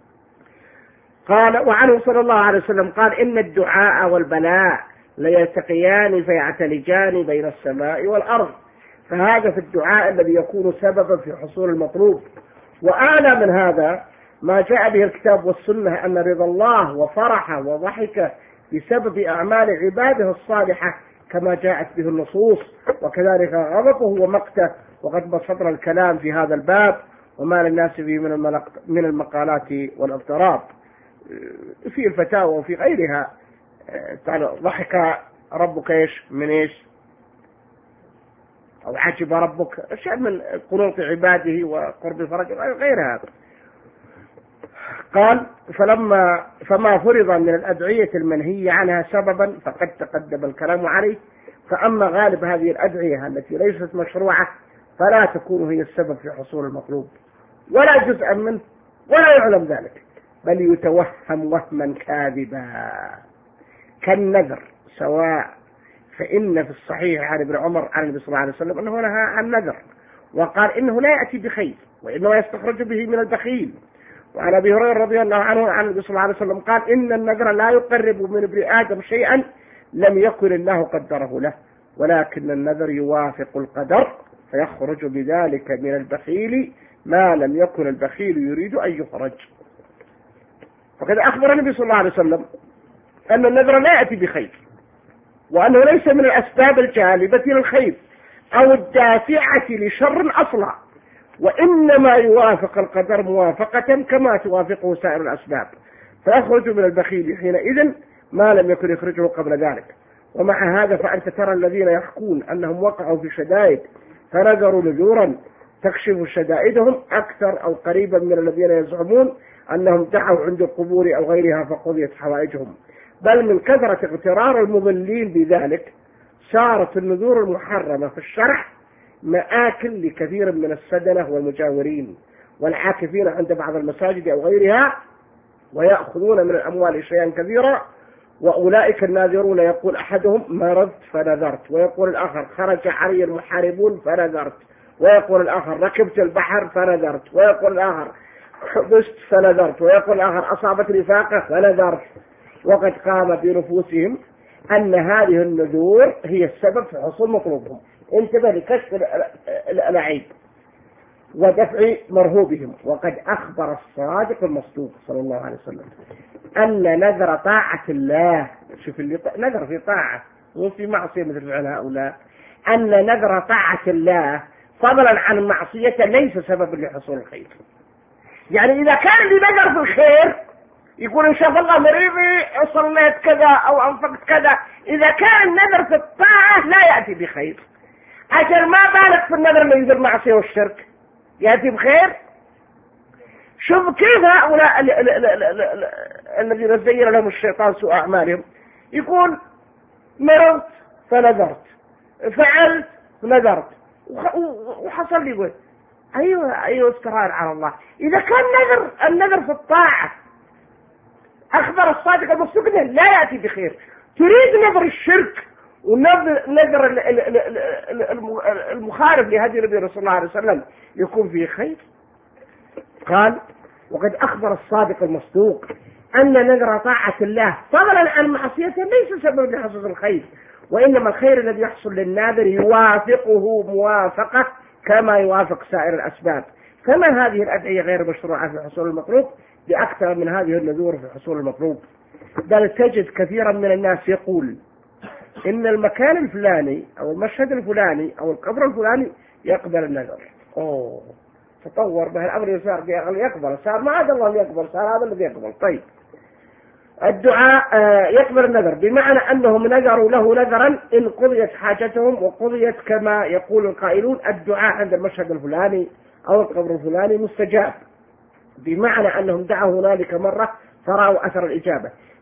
Speaker 1: قال وعنه صلى الله عليه وسلم قال إن الدعاء والبلاء ليلتقيان فيعتلجان بين السماء والأرض، فهذا في الدعاء الذي يكون سببا في حصول المطلوب. وأعلى من هذا ما جاء به الكتاب والسنة أن رضا الله وفرحه وضحكه بسبب أعمال عباده الصالحة كما جاءت به النصوص، وكذلك غضبه ومقته. وقد بسطنا الكلام في هذا الباب وما للناس فيه من المقالات والاضطراب في الفتاوى وفي غيرها. ضحك ربك ايش من ايش، او عجب ربك، اشياء من قنوط عباده وقرب فرج غير هذا. قال فلما فما فرض من الأدعية المنهي عنها سببا فقد تقدم الكلام عليه، فأما غالب هذه الأدعية التي ليست مشروعة فلا تكون هي السبب في حصول المطلوب ولا جزءا منه ولا يعلم ذلك، بل يتوهم وهما كاذبا كالنذر سواء. فإن في الصحيح عن ابن عمر عن النبي صلى الله عليه وسلم أنه نهى عن النذر وقال إنه لا يأتي بخير وإنما يستخرج به من البخيل. وعن أبي هريرة رضي الله عنه عن النبي صلى الله عليه وسلم قال إن النذر لا يقرب من ابن آدم شيئا لم يكن الله قدره له، ولكن النذر يوافق القدر فيخرج بذلك من البخيل ما لم يكن البخيل يريد أن يخرج. فقد أخبر النبي صلى الله عليه وسلم أن النذر لا يأتي بخير، وأنه ليس من الأسباب الجالبة للخير أو الدافعة لشر أصلا، وإنما يوافق القدر موافقة كما توافقه سائر الأسباب، فيخرج من البخيل حينئذ ما لم يكن يخرجه قبل ذلك. ومع هذا فأنت ترى الذين يحكون أنهم وقعوا في شدائد فنذروا نذورا تكشف شدائدهم أكثر أو قريبا من الذين يزعمون أنهم دعوا عند القبور أو غيرها فقضيت حوائجهم، بل من كثرة اغترار المضلين بذلك صارت النذور المحرمة في الشرع مآكل لكثير من السدنة والمجاورين والعاكفين عند بعض المساجد أو غيرها، ويأخذون من الأموال شيئا كثيرا. وأولئك الناذرون يقول أحدهم مرضت فنذرت، ويقول الآخر خرج علي المحاربون فنذرت، ويقول الآخر ركبت البحر فنذرت، ويقول الآخر حبست فنذرت، ويقول الآخر أصابتني فاقة فنذرت. وقد قام بنفوسهم أن هذه النذور هي السبب في حصول مطلوبهم. انتبه لكشف الألعاب ودفع مرهوبهم. وقد أخبر الصادق المصدوق صلى الله عليه وسلم أن نذر طاعة الله، شوف اللي نذر في طاعة وفي معصية مثل فعل هؤلاء، أن نذر طاعة الله فضلا عن معصية ليس سبب لحصول الخير. يعني إذا كان لي نذر في الخير يقول إن شاء الله مريضي صليت كذا أو أنفقت كذا، إذا كان النذر في الطاعة لا يأتي بخير، أجل ما بالك في النذر اللي ينذر معصية والشرك يأتي بخير. شوف كيف هؤلاء الذين زين لهم الشيطان سوء أعمالهم، يقول مرضت فنذرت، فعلت فنذرت، وحصل لي قلت أيوة أيوة استرار على الله. إذا كان نذر النذر في الطاعة أخبر الصادق المصدوق لا يأتي بخير، تريد نذر الشرك ونذر المخالف لهدي النبي صلى الله عليه وسلم يكون فيه خير؟ قال وقد أخبر الصادق المصدوق أن نذر طاعة الله فضلا عن معصيته ليس سبب لحصول الخير، وإنما الخير الذي يحصل للناذر يوافقه موافقة كما يوافق سائر الأسباب. فما هذه الأدعية غير مشروعة في حصول المطلوب بأكثر من هذه النذور في حصول المطلوب؟ بل تجد كثيرا من الناس يقول إن المكان الفلاني أو المشهد الفلاني أو القبر الفلاني يقبل النذر. أوه تطور به الأمر يصير يقبل، صار ما عاد الله يقبل، صار هذا الذي يقبل. طيب الدعاء يقبل النذر بمعنى أنهم نذروا له نذرا إن قضيت حاجتهم، وقضيت كما يقول القائلون الدعاء عند المشهد الفلاني أو القبر الفلاني مستجاب، بمعنى أنهم دعوا هنالك مرة فرأوا أثر الإجابة.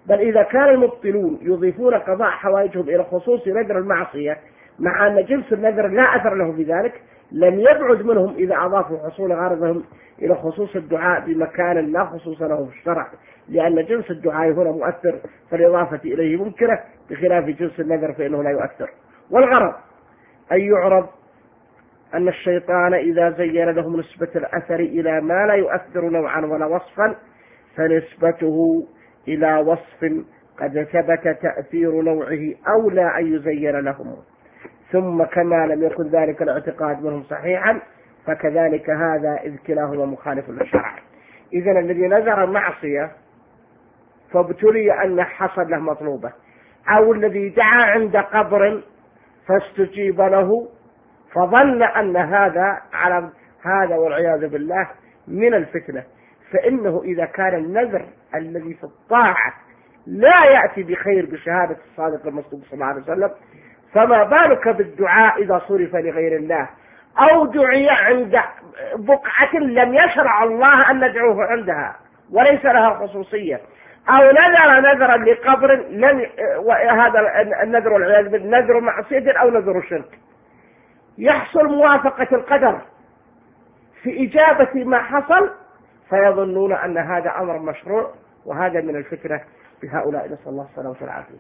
Speaker 1: بل إذا كان المبطلون يضيفون قضاء حوائجهم إلى خصوص نذر المعصية مع أن جنس النذر لا أثر له في ذلك، لم يبعد منهم إذا أضافوا حصول غرضهم إلى خصوص الدعاء بمكان لا خصوص له في الشرع، لأن جنس الدعاء هنا مؤثر فالإضافة إليه ممكنة، بخلاف جنس النذر فإنه لا يؤثر. والغرض أن يعرض أن الشيطان إذا زين لهم نسبة الأثر إلى ما لا يؤثر نوعا ولا وصفا فنسبته إلى وصف قد ثبت تأثير نوعه أولى أن يزين لهم، ثم كما لم يكن ذلك الاعتقاد منهم صحيحا فكذلك هذا إذ كلاهما مخالف للشرع. إذن الذي نذر معصية فابتلي أن حصل له مطلوبة، أو الذي دعا عند قبر فاستجيب له فظن أن هذا على هذا والعياذ بالله من الفتنة، فإنه إذا كان النذر الذي في الطاعة لا يأتي بخير بشهادة الصادق المصدوق صلى الله عليه وسلم، فما بالك بالدعاء إذا صرف لغير الله، أو دعي عند بقعة لم يشرع الله أن ندعوه عندها وليس لها خصوصية، أو نذر نذرا لقبر لم وهذا النذر والعياذ بالله نذر معصية أو نذر شرك، يحصل موافقة القدر في إجابة ما حصل فيظنون أن هذا أمر مشروع، وهذا من الفتنة بهؤلاء، نسأل الله السلامة والعافية.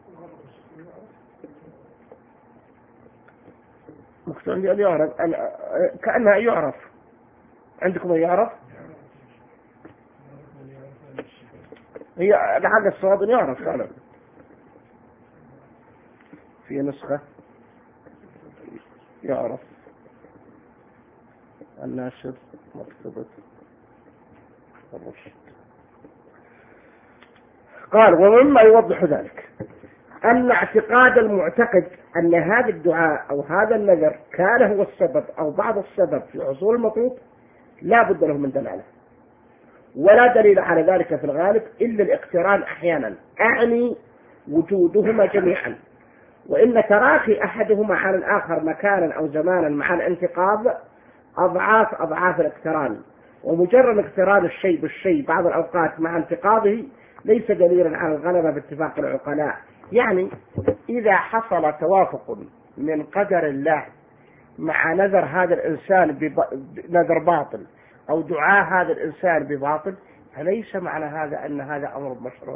Speaker 1: مقصود أن يعرف كأنها يعرف عندكم أن يعرف هي لعل الصواب يعرف فعلا في نسخة يعرف الناشر مكتوبة الرشد. قال ومما يوضح ذلك أن اعتقاد المعتقد أن هذا الدعاء أو هذا النذر كان هو السبب أو بعض السبب في حصول المطلوب لا بد له من دلالة، ولا دليل على ذلك في الغالب إلا الاقتران أحيانا، أعني وجودهما جميعا، وإن تراخي أحدهما على الآخر مكانا أو زمانا مع الانتقاض أضعاف أضعاف الاقتران، ومجرد اقتران الشيء بالشيء بعض الأوقات مع انتقاضه ليس دليلا على الغلبة باتفاق العقلاء. يعني إذا حصل توافق من قدر الله مع نذر هذا الإنسان بنذر باطل أو دعاء هذا الإنسان بباطل فليس معنى هذا أن هذا أمر مشروع.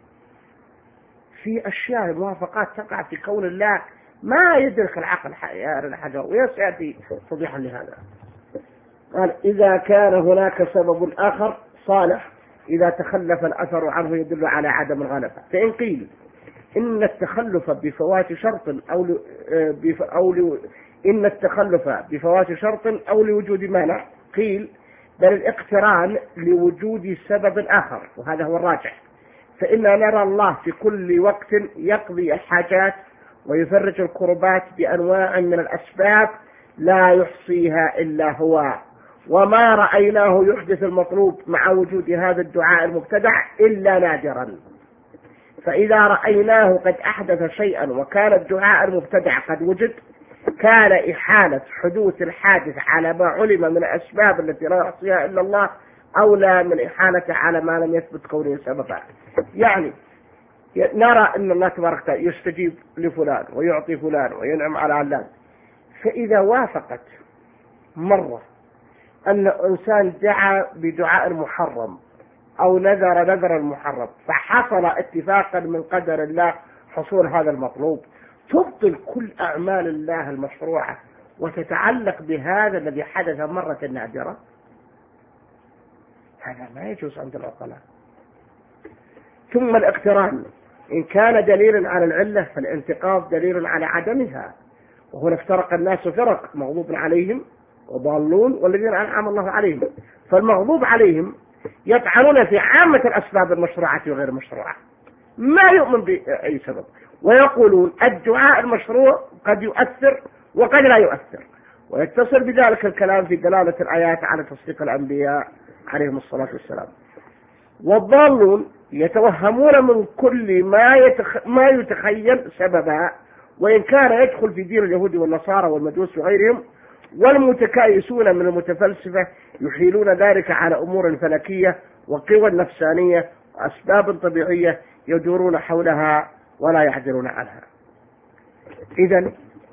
Speaker 1: في أشياء موافقات تقع في كون الله ما يدرك العقل الحجر، ويسأتي توضيحا لهذا. قال إذا كان هناك سبب آخر صالح إذا تخلف الأثر عنه يدل على عدم الغلبة، فإن قيل إن التخلف بفوات شرط أو ل... بف... أو ل... إن التخلف بفوات شرط أو لوجود مانع، قيل بل الاقتران لوجود سبب آخر، وهذا هو الراجح، فإننا نرى الله في كل وقت يقضي الحاجات ويفرج الكربات بأنواع من الأسباب لا يحصيها إلا هو، وما رأيناه يحدث المطلوب مع وجود هذا الدعاء المبتدع إلا نادرا، فإذا رأيناه قد أحدث شيئا وكان الدعاء المبتدع قد وجد كان إحالة حدوث الحادث على ما علم من الأسباب التي لا يحصيها إلا الله أولى من إحالة على ما لم يثبت كونه سببا. يعني نرى أن الله تبارك وتعالى يستجيب لفلان ويعطي فلان وينعم على علان، فإذا وافقت مرة أن إنسان دعا بدعاء محرم أو نذر نذر المحرم فحصل اتفاقا من قدر الله حصول هذا المطلوب، تبطل كل أعمال الله المشروعة وتتعلق بهذا الذي حدث مرة نادرة. هذا ما يجوز عند العقلاء. ثم الاقتران إن كان دليلا على العلة فالانتقاض دليل على عدمها، وهنا افترق الناس فرق مغضوب عليهم وضالون والذين أنعم الله عليهم، فالمغضوب عليهم يطعنون في عامة الأسباب المشروعة وغير المشروعة ما يؤمن بأي سبب، ويقولون الدعاء المشروع قد يؤثر وقد لا يؤثر، ويتصل بذلك الكلام في دلالة الآيات على تصديق الأنبياء عليهم الصلاة والسلام. والضالون يتوهمون من كل ما, يتخ... ما يتخيل سببا، وإن كان يدخل في دين اليهود والنصارى والمجوس وغيرهم، والمتكايسون من المتفلسفة يحيلون ذلك على أمور فلكية وقوى نفسانية وأسباب طبيعية يدورون حولها ولا يعدلون عنها. إذن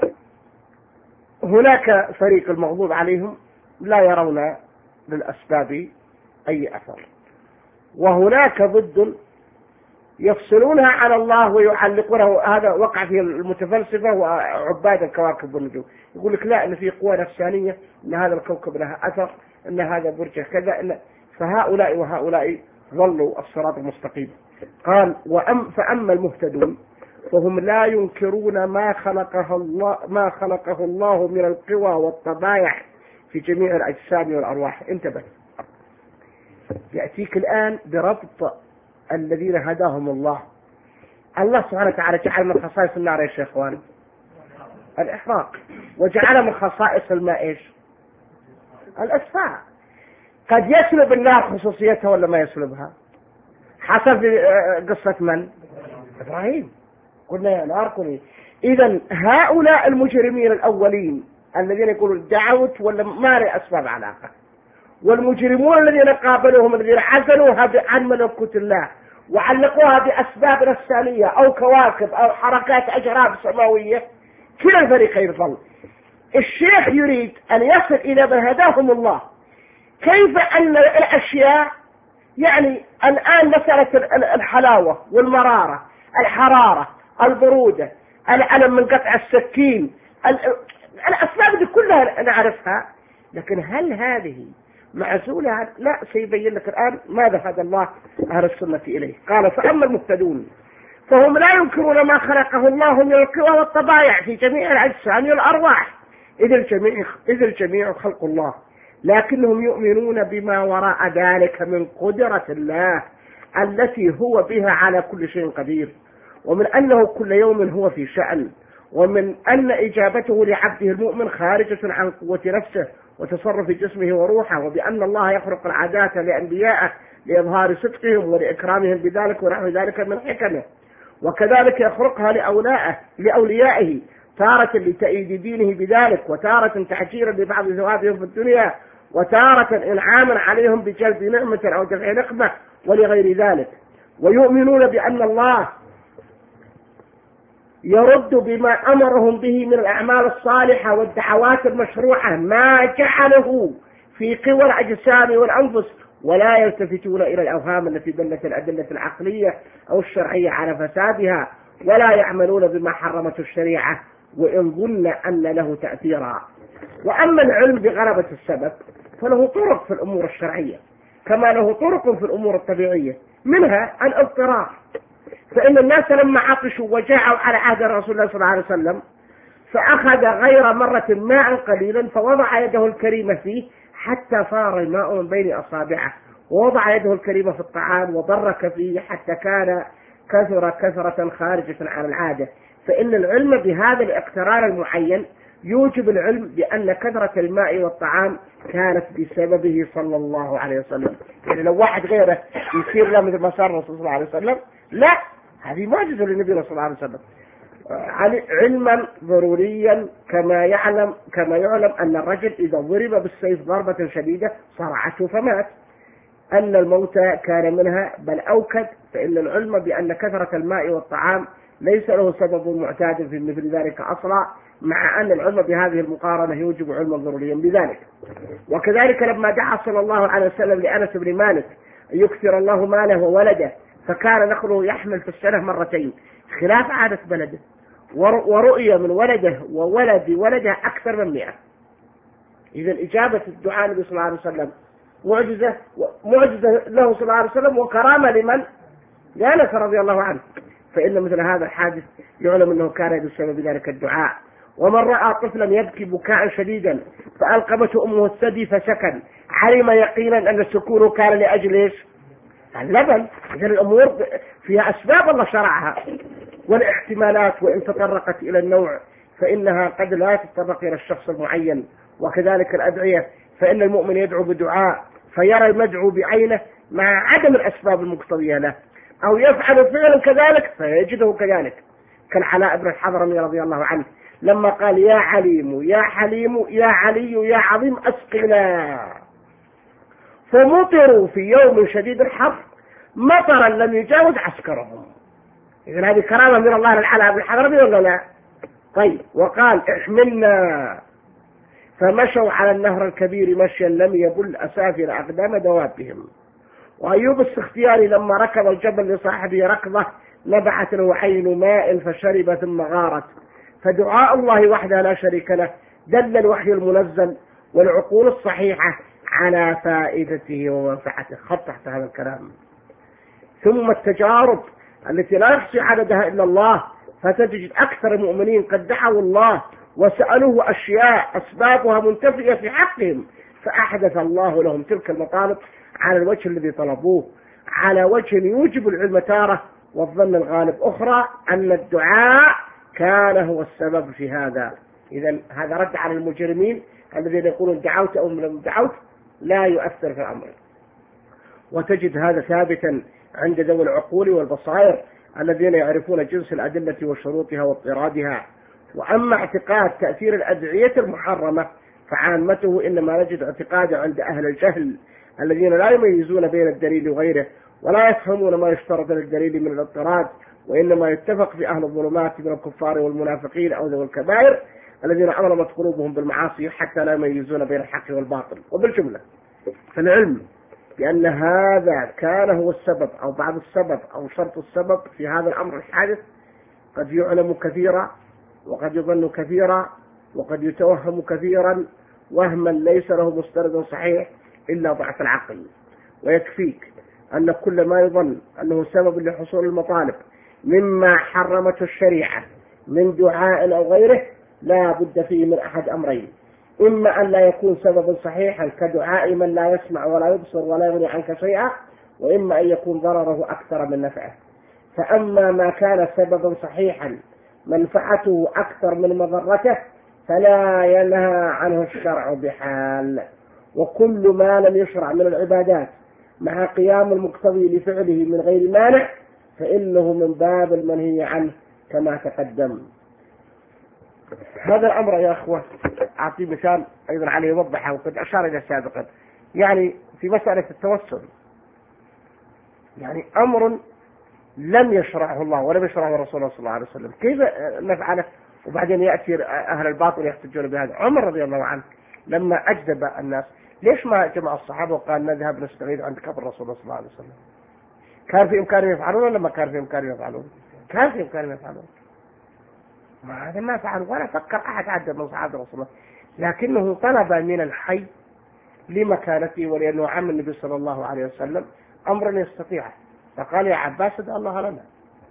Speaker 1: هناك فريق المغضوب عليهم لا يرون للأسباب أي أثر، وهناك ضد يفصلونها على الله ويعلقونه. هذا وقع في المتفلسفة وعباد الكواكب والنجوم، يقول لك لا، إن في قوة نفسانية، إن هذا الكوكب له أثر، إن هذا برجه كذا، إن فهؤلاء وهؤلاء ضلوا الصراط المستقيم. قال وأم فأما المهتدون فهم لا ينكرون ما خلقه الله ما خلقه الله من القوى والطبائع في جميع الأجسام والأرواح. انتبه، يأتيك الآن بربط الذين هداهم الله. الله سبحانه وتعالى جعل من خصائص النار يا شيخوان الإحراق، وجعل من خصائص الماء إيش؟ الأسفاع. قد يسلب النار خصوصيتها ولا ما يسلبها؟ حسب قصة من؟ إبراهيم، قلنا يا نار كوني. إذن هؤلاء المجرمين الأولين الذين يقولون دعوت ولا ما لي أسباب علاقة، والمجرمون الذين قابلوهم الذين عزلوها عن ملكوت الله وعلقوها بأسباب نفسانية أو كواكب أو حركات أجرام سماوية، كلا الفريقين ضل. الشيخ يريد أن يصل إلى ما هداهم الله، كيف أن الأشياء، يعني الآن مسألة الحلاوة والمرارة، الحرارة، البرودة، الألم من قطع السكين، الأسباب دي كلها نعرفها، لكن هل هذه معزولة؟ لا، سيبين لك الآن ماذا هدى الله أهل السنة إليه. قال فأما المهتدون فهم لا ينكرون ما خلقه الله من القوى والطبائع في جميع الأجسام والأرواح، إذ الجميع, إذ الجميع خلق الله، لكنهم يؤمنون بما وراء ذلك من قدرة الله التي هو بها على كل شيء قدير، ومن أنه كل يوم هو في شأن، ومن أن إجابته لعبده المؤمن خارجة عن قوة نفسه وتصرف جسمه وروحه، وبأن الله يخرق العادات لأنبيائه لإظهار صدقهم ولإكرامهم بذلك ونحو ذلك من حكمه، وكذلك يخرقها لأولائه لأوليائه تارة لتأييد دينه بذلك، وتارة تعجيرا لبعض ثوابهم في الدنيا، وتارة إنعاما عليهم بجلب نعمة أو دفع نقمة ولغير ذلك. ويؤمنون بأن الله يرد بما أمرهم به من الأعمال الصالحة والدعوات المشروعة ما جعله في قوى الأجسام والأنفس، ولا يلتفتون إلى الأوهام التي دلت الأدلة العقلية أو الشرعية على فسادها، ولا يعملون بما حرمته الشريعة وإن ظن أن له تأثيرا. وأما العلم بغلبة السبب فله طرق في الأمور الشرعية كما له طرق في الأمور الطبيعية، منها الاضطرار، فإن الناس لما عطشوا وجاعوا على عهد رسول الله صلى الله عليه وسلم فأخذ غير مرة ماء قليلا فوضع يده الكريمة فيه حتى صار الماء من بين أصابعه، ووضع يده الكريمة في الطعام وبرك فيه حتى كان كثر كثرة خارجة عن العادة. فإن العلم بهذا الاقتران المعين يوجب العلم بأن كثرة الماء والطعام كانت بسببه صلى الله عليه وسلم. يعني لو واحد غيره يصير له مثل ما صار الرسول صلى الله عليه وسلم، لا، هذه معجزة للنبي صلى الله عليه وسلم. علما ضروريا كما يعلم كما يعلم أن الرجل إذا ضرب بالسيف ضربة شديدة صرعته فمات، أن الموت كان منها بل أوكد. فإن العلم بأن كثرة الماء والطعام ليس له سبب معتاد في مثل ذلك أصلا، مع أن العلم بهذه المقارنة يوجب علما ضروريا بذلك. وكذلك لما دعا صلى الله عليه وسلم لأنس بن مالك أن يكثر الله ماله وولده، فكان نخله يحمل في السنة مرتين خلاف عادة بلده، ورؤية من ولده وولد ولده أكثر من مئة. إذا إجابة الدعاء النبي صلى الله عليه وسلم معجزة معجزة له صلى الله عليه وسلم وكرامة لمن؟ لأنس رضي الله عنه. فإن مثل هذا الحادث يعلم أنه كان بسبب ذلك الدعاء. ومن رأى طفلا يبكي بكاء شديدا فألقمته أمه الثدي فسكن، علم يقينا أن السكون كان لأجل إيش؟ اللبن. إذن الأمور فيها أسباب الله شرعها، والاحتمالات وإن تطرقت إلى النوع فإنها قد لا تتطرق إلى الشخص المعين. وكذلك الأدعية، فإن المؤمن يدعو بدعاء فيرى المدعو بعينه مع عدم الأسباب المقتضية له، أو يفعل فعلا كذلك فيجده كذلك، كالعلاء بن الحضرمي رضي الله عنه لما قال يا عليم يا حليم يا علي يا عظيم أسقنا، فمطروا في يوم شديد الحر مطرا لم يجاوز عسكرهم. إذن هذه كرامة من الله للعلاء بن الحضرمي ولا لا؟ طيب. وقال احملنا، فمشوا على النهر الكبير مشيا لم يبل أسافل أقدام دوابهم. وأيوب السختياني لما ركب الجبل لصاحبه ركضة نبعت له عين ماء فشرب ثم غارت. فدعاء الله وحده لا شريك له دل الوحي المنزل والعقول الصحيحة على فائدته ومنفعته. خط تحت هذا الكلام. ثم التجارب التي لا يحصي عددها إلا الله، فتجد أكثر المؤمنين قد دعوا الله وسألوه أشياء أسبابها منتفية في حقهم، فأحدث الله لهم تلك المطالب على الوجه الذي طلبوه، على وجه يوجب العلم تارة والظن الغالب أخرى، أن الدعاء كان هو السبب في هذا. إذا هذا رد على المجرمين الذين يقولون دعوت أو لم دعوت، لا يؤثر في الأمر. وتجد هذا ثابتا عند ذوي العقول والبصائر الذين يعرفون جنس الأدلة وشروطها واضطرادها. وأما اعتقاد تأثير الأدعية المحرمة فعامته إنما نجد اعتقاد عند أهل الجهل الذين لا يميزون بين الدليل وغيره، ولا يفهمون ما يشترط للدليل من الاضطراد، وإنما يتفق في أهل الظلمات من الكفار والمنافقين أو ذوي الكبائر الذين أظلمت قلوبهم بالمعاصي حتى لا يميزون بين الحق والباطل. وبالجملة فالعلم بأن هذا كان هو السبب أو بعض السبب أو شرط السبب في هذا الأمر الحادث قد يعلم كثيرا، وقد يظن كثيرا، وقد يتوهم كثيرا وهما ليس له مستند صحيح إلا ضعف العقل. ويكفيك أن كل ما يظن أنه سبب لحصول المطالب مما حرمته الشريعة من دعاء أو غيره لا بد فيه من أحد أمرين: إما أن لا يكون سببا صحيحا كدعاء من لا يسمع ولا يبصر ولا يغني عنك شيئا، وإما أن يكون ضرره أكثر من نفعه. فأما ما كان سببا صحيحا منفعته أكثر من مضرته فلا ينهى عنه الشرع بحال. وكل ما لم يشرع من العبادات مع قيام المقتضي لفعله من غير مانع فإنه من باب المنهي عنه كما تقدم. هذا الأمر يا أخوة أعطي مثال أيضا عليه يوضحه وقد أشار إلى سابقا، يعني في مسألة التوسل، يعني أمر لم يشرعه الله ولم يشرعه الرسول صلى الله عليه وسلم، كيف نفعله؟ وبعدين يأتي أهل الباطل يحتجون بهذا. عمر رضي الله عنه لما أجذب الناس ليش ما جمع الصحابة وقال نذهب نستغيث عند قبر الرسول صلى الله عليه وسلم؟ كان في إمكانهم يفعلون ولا ما كان في إمكانهم يفعلون؟ كان في إمكانهم يفعلون. ما هذا ما فعل ولا فكر أحد عدد من صحابة رسول الله، لكنه طلب من الحي لمكانته ولأنه عم النبي صلى الله عليه وسلم أمرا يستطيعه، فقال يا عباس ادع الله لنا.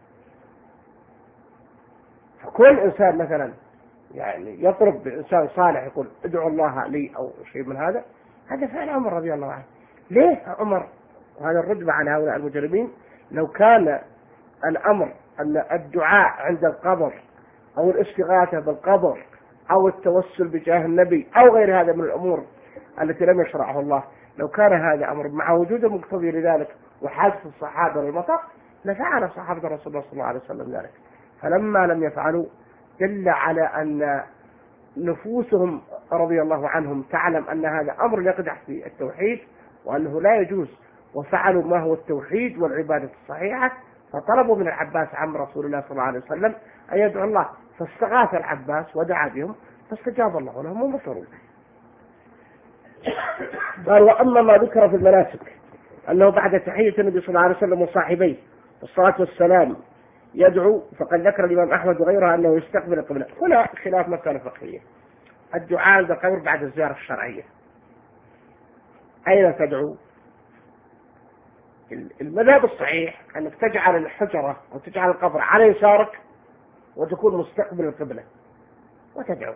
Speaker 1: فكل إنسان مثلا يعني يطلب إنسان صالح يقول ادعو الله لي أو شيء من هذا، هذا فعل عمر رضي الله عنه. ليه عمر وهذا الرتبة عن هؤلاء المجرمين؟ لو كان الأمر أن الدعاء عند القبر أو الاستغاثة بالقبر أو التوسل بجاه النبي أو غير هذا من الأمور التي لم يشرعه الله، لو كان هذا أمر مع وجود المقتضي لذلك وحاجة الصحابة للمطر لفعل صحابة رسول الله صلى الله عليه وسلم ذلك. فلما لم يفعلوا دل على أن نفوسهم رضي الله عنهم تعلم أن هذا أمر يقدح في التوحيد وأنه لا يجوز، وفعلوا ما هو التوحيد والعبادة الصحيحة، فطلبوا من العباس عم رسول الله صلى الله عليه وسلم أن يدعو الله، فاستغاث العباس ودعا بهم فاستجاب الله لهم ومصروا. قال وأما ما ذكر في المناسك أنه بعد تحية النبي صلى الله عليه وسلم وصاحبيه والصلاة والسلام يدعو، فقد ذكر الإمام أحمد وغيره أنه يستقبل القبلة. هنا خلاف مسألة فقهية: الدعاء عند القبر بعد الزيارة الشرعية أين تدعو؟ المذهب الصحيح أنك تجعل الحجرة أو تجعل القبر على يسارك وتكون مستقبل القبلة وتدعو.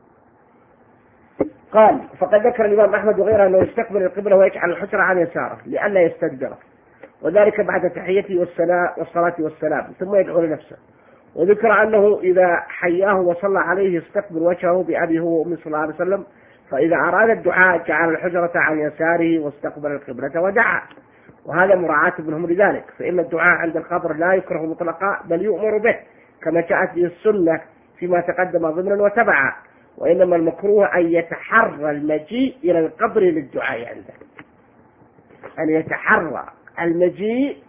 Speaker 1: قال فقد ذكر الإمام أحمد وغيره أنه يستقبل القبلة ويجعل الحجرة على يساره لئلا يستدبره، وذلك بعد تحيته والصلاة والسلام، ثم يدعو لنفسه. وذكر أنه إذا حياه وصلى عليه يستقبل وجهه بأبيه وأمه صلى الله عليه وسلم، فإذا أراد الدعاء جعل الحجرة عن يساره واستقبل القبلة ودعا، وهذا مراعاة منهم لذلك، فإن الدعاء عند القبر لا يكره مطلقا بل يؤمر به كما جاءت به السنة فيما تقدم ضمنا وتبعا، وإنما المكروه أن يتحرى المجيء إلى القبر للدعاء عنده، أن يتحرى المجيء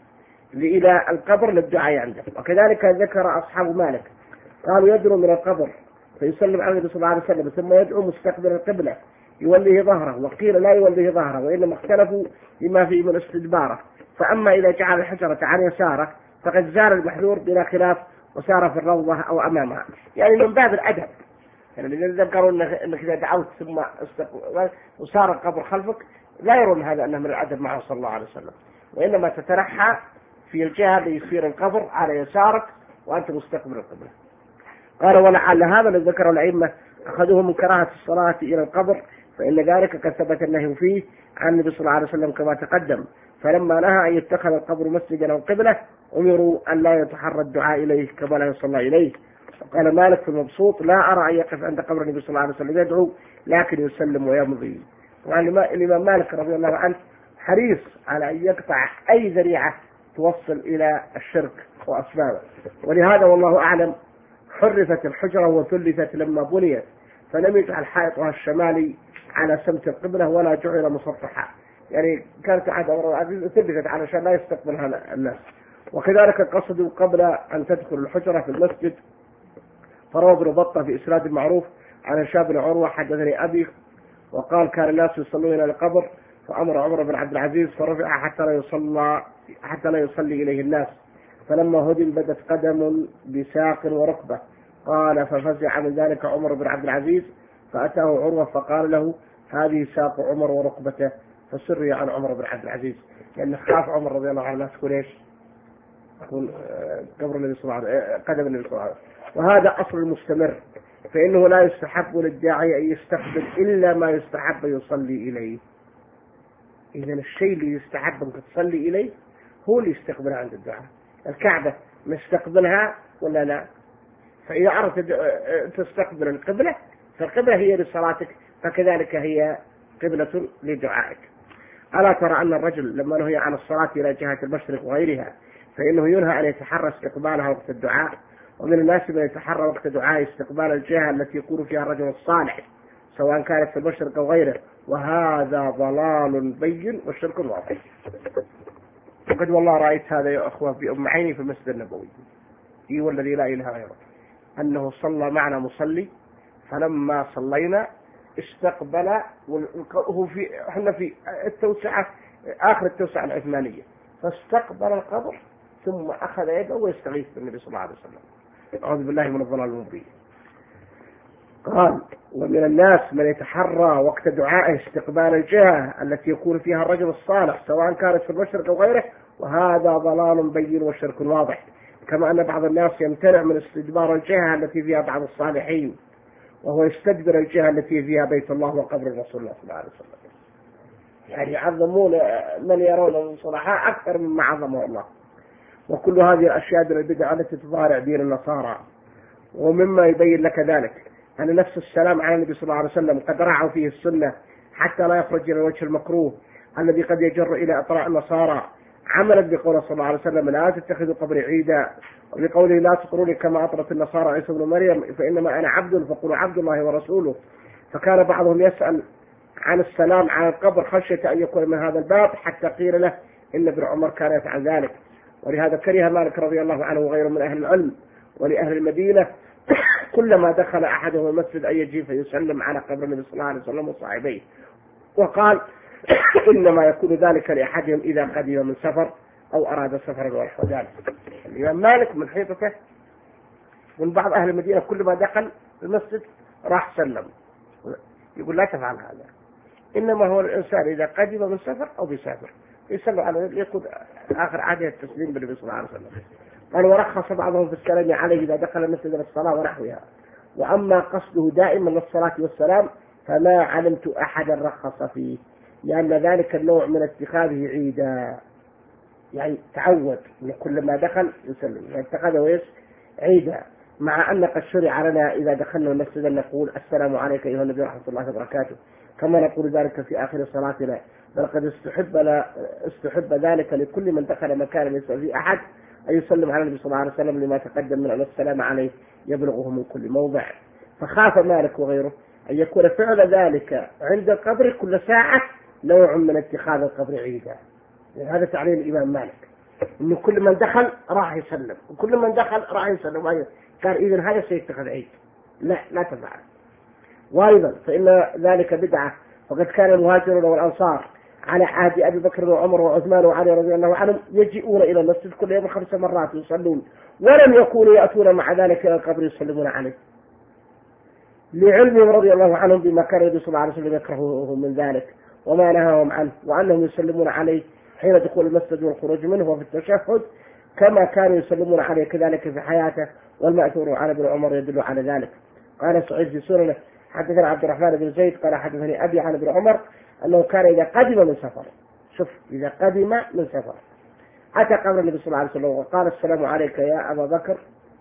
Speaker 1: إلى القبر للدعاء عنده. وكذلك ذكر أصحاب مالك قالوا يدنو من القبر فيسلم على النبي صلى الله عليه وسلم ثم يدعو مستقبل القبلة يوليه ظهره، وقيل لا يوليه ظهره وإنما اختلفوا بما فيه من استدباره. فأما إذا جعل الحجرة عن يساره فقد زال المحذور بلا خلاف وسار في الروضة أو أمامها، يعني من باب الأدب. يعني إذا ذكروا أنك إذا دعوت ثم وسار القبر خلفك لا يرون هذا أنه من الأدب معه صلى الله عليه وسلم، وإنما تتنحى في الجهة اللي يصير القبر على يسارك وأنت مستقبل القبلة. قال ولعل هذا الذي ذكره الأئمة أخذوه من كراهة الصلاة إلى القبر، فإن ذلك قد ثبت النهي فيه عن النبي صلى الله عليه وسلم كما تقدم، فلما نهى أن يتخذ القبر مسجدا أو قبلة أمروا أن لا يتحرى الدعاء إليه كما لا يصلى إليه. قال مالك في المبسوط لا أرى أن يقف عند قبر النبي صلى الله عليه وسلم يدعو لكن يسلم ويمضي. طبعا الإمام مالك رضي الله عنه حريص على أن يقطع أي ذريعة توصل إلى الشرك وأسبابه، ولهذا والله أعلم حرفت الحجرة وثلثت لما بنيت، فلم يجعل حائطها الشمالي على سمت القبلة ولا جعل مسطحا، يعني كانت عادة عمر العزيز ثلثت علشان لا يستقبلها الناس. وكذلك القصد قبل أن تدخل الحجرة في المسجد، فروى ابن بطة في إسناد معروف عن هشام بن عروة حدثني أبي وقال كان الناس يصلون إلى القبر فأمر عمر بن عبد العزيز فرفع حتى لا يصلى حتى لا يصلي إليه الناس، فلما هدم بدت قدم بساق وركبة، قال ففزع من ذلك عمر بن عبد العزيز فأتاه عروة فقال له هذه ساق عمر وركبته، فسري عن عمر بن عبد العزيز لأن خاف عمر رضي الله عنه تكون ايش؟ تكون قبر النبي صلى الله عليه وسلم قدم النبي صلى الله عليه وسلم. وهذا أصل المستمر، فإنه لا يستحب للداعي أن يستقبل إلا ما يستحب يصلي إليه. إذن الشيء اللي يستحب أنك تصلي إليه هو اللي يستقبلها عند الدعاء. الكعبة نستقبلها ولا لا؟ فإذا أردت تستقبل القبلة فالقبلة هي لصلاتك، فكذلك هي قبلة لدعائك. ألا ترى أن الرجل لما نهي عن الصلاة إلى جهة المشرق وغيرها فإنه ينهى أن يتحرى استقبالها وقت الدعاء، ومن الناس من يتحرى وقت دعاء استقبال الجهة التي يكون فيها الرجل الصالح سواء كانت في المشرق أو غيره، وهذا ضلال بين والشرك واضح. وقد والله رأيت هذا يا أخوة بأم عيني في المسجد النبوي، إيه والذي لا إله غيره، أنه صلى معنا مصلي فلما صلينا استقبل وهو في احنا في التوسعة آخر التوسعة العثمانية، فاستقبل القبر ثم أخذ يده ويستغيث بالنبي صلى الله عليه وسلم. أعوذ بالله من الضلال المبين. قال ومن الناس من يتحرى وقت دعائه استقبال الجهة التي يكون فيها الرجل الصالح سواء كانت في المشرق أو غيره، وهذا ضلال بين وشرك واضح. كما أن بعض الناس يمتنع من استدبار الجهة التي فيها بعض الصالحين، وهو يستدبر الجهة التي فيها بيت الله وقبر الرسول الله صلى الله عليه وسلم. يعني يعظمون من يرون من صلحاء أكثر مما عظمه الله. وكل هذه الأشياء من البدع التي تظاهر دين النصارى. ومما يبين لك ذلك أن نفس السلام على النبي صلى الله عليه وسلم قد رعوا فيه السنة حتى لا يخرج إلى وجه المكروه الذي قد يجر إلى أطراء النصارى، عملا بقول صلى الله عليه وسلم لا تتخذوا قبري عيدا، وبقوله لا تطروني كما أطرت النصارى عيسى بن مريم فإنما أنا عبد فقولوا عبد الله ورسوله. فكان بعضهم يسأل عن السلام على القبر خشية أن يكون من هذا الباب، حتى قيل له إن ابن عمر كان يفعل ذلك. ولهذا كره مالك رضي الله عنه وغيره من أهل العلم ولأهل المدينة كلما دخل أحدهم المسجد أن يجي فيسلم على قبر النبي صلى الله عليه وسلم وصاحبيه. وقال إنما يكون ذلك لأحدهم إذا قدم من سفر أو أراد سفرا ونحو ذلك. الإمام مالك من حيطته من بعض أهل المدينة كلما دخل المسجد راح سلم، يقول لا تفعل هذا، إنما هو الإنسان إذا قدم من سفر أو بسافر يسلم على يقول آخر عهده التسليم بالنبي صلى الله عليه وسلم. قال ورخص بعضهم في السلام عليه إذا دخل المسجد للصلاة ونحوها. وأما قصده دائما للصلاة والسلام فما علمت أحدا رخص فيه، لأن ذلك النوع من اتخاذه عيدا، يعني تعود أن كل ما دخل يسلم، يعني اتخذه ايش؟ عيدا. مع أن قد شرع لنا إذا دخلنا المسجد أن نقول السلام عليك أيها النبي ورحمة الله وبركاته كما نقول ذلك في آخر صلاتنا، بل قد استحب, استحب ذلك لكل من دخل مكانا ليس فيه أحد أن يسلم على النبي صلى الله عليه وسلم لما تقدم من أن السلام عليه يبلغه من كل موضع. فخاف مالك وغيره أن يكون فعل ذلك عند القبر كل ساعة نوع من اتخاذ القبر عيدا، يعني هذا تعليل الإمام مالك. إنه كل من دخل راح يسلم وكل من دخل راح يسلم. قال إذن هذا سيتخذ عيد. لا لا تفعل. وأيضا فإن ذلك بدعة، وقد كان المهاجرون والأنصار على عهد أبي بكر وعمر وعثمان وعلي رضي الله عنهم يجيئون إلى المسجد كل يوم خمس مرات يصلون، ولم يكونوا يأتون مع ذلك إلى القبر يسلمون عليه، لعلمهم رضي الله عنهم بما كان النبي صلى الله عليه وسلم يكرهه من ذلك وما نهاهم عنه، وأنهم يسلمون عليه حين دخول المسجد والخروج منه وفي التشهد كما كانوا يسلمون عليه كذلك في حياته، والمأثور عن ابن عمر يدل على ذلك. قال سعيد في سننه حدثنا عبد الرحمن بن زيد قال حدثني أبي عن ابن عمر أنه كان إذا قدم من سفر، شوف إذا قدم من سفر أتى قبر النبي صلى الله عليه وسلم وقال السلام عليك يا أبا بكر،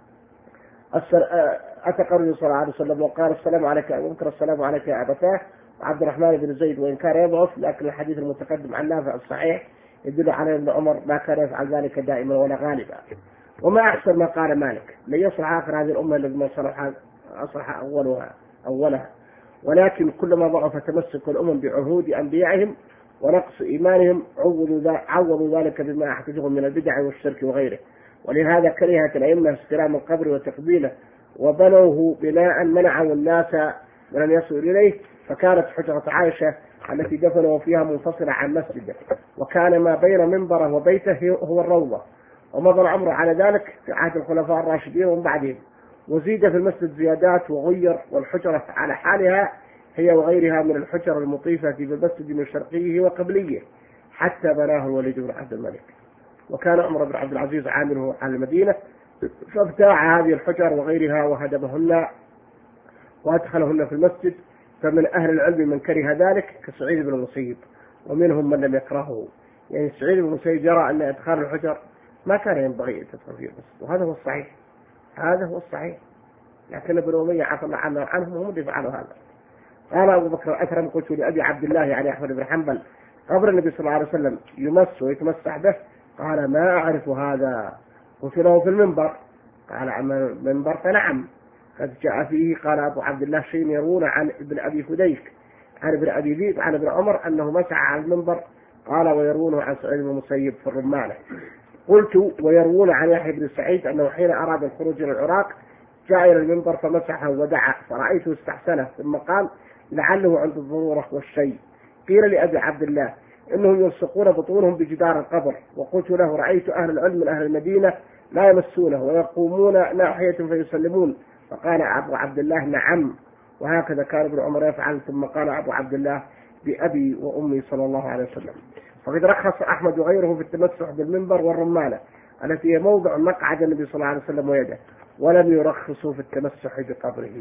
Speaker 1: أتى قبر النبي صلى الله عليه وسلم وقال السلام عليك يا أبا بكر السلام عليك يا أبتاه. وعبد الرحمن بن زيد وإن كان يضعف لكن الحديث المتقدم عن نافع الصحيح يدل على أن عمر ما كان يفعل ذلك دائما ولا غالبا. وما أحسن ما قال مالك: لن يصلح آخر هذه الأمة الذي ما صلح أصلح أولها أولها ولكن كلما ضعف تمسك الأمم بعهود أنبيائهم ونقص إيمانهم عوضوا ذلك بما أحدثهم من البدع والشرك وغيره. ولهذا كرهت الأئمة استلام القبر وتقبيله وبنوه بناء منعوا الناس من أن يصلوا إليه، فكانت حجرة عائشة التي دفنوا فيها منفصلة عن مسجده، وكان ما بين منبره وبيته هو الروضة، ومضى الأمر على ذلك في عهد الخلفاء الراشدين ومن بعدهم، وزيد في المسجد زيادات وغير، والحجرة على حالها هي وغيرها من الحجر المطيفة في المسجد من شرقيه وقبليه حتى بناه الوليد بن عبد الملك. وكان عمر بن عبد العزيز عامله على المدينة فابتاع هذه الحجر وغيرها وهدمهن وأدخلهن في المسجد. فمن أهل العلم من كره ذلك كسعيد بن المسيب، ومنهم من لم يكرهه. يعني سعيد بن المسيب يرى أن إدخال الحجر ما كان ينبغي أن تدخل فيه المسجد، وهذا هو الصحيح، هذا هو الصحيح. لكن ابن أمية عفى الله عنهم هم اللي فعلوا هذا. قال أبو بكر أثرم قلت لأبي عبد الله يعني أحمد بن حنبل قبر النبي صلى الله عليه وسلم يمس ويتمسح به؟ قال ما أعرف هذا. قلت له في المنبر؟ قال عن المنبر فنعم قد جاء فيه. قال أبو عبد الله شيء يرون عن ابن أبي فديك عن ابن أبي ذئب عن ابن عمر أنه مسح على المنبر. قال ويرونه عن سعيد بن المسيب في الرمانة. قلت ويرون عن يحيى بن سعيد أنه حين أراد الخروج إلى العراق جاء إلى المنبر فمسحه ودعا فرأيته استحسنه ثم قال لعله عند الضرورة والشيء. قيل لأبي عبد الله إنهم يلصقون بطونهم بجدار القبر، وقلت له رأيت أهل العلم من أهل المدينة لا يمسونه ويقومون ناحية فيسلمون. فقال أبو عبد الله نعم وهكذا كان ابن عمر يفعل. ثم قال أبو عبد الله بأبي وأمي صلى الله عليه وسلم. فقد رخص أحمد وغيره في التمسح بالمنبر والرمانة التي هي موضع مقعد النبي صلى الله عليه وسلم ويده، ولم يرخصوا في التمسح بقبره.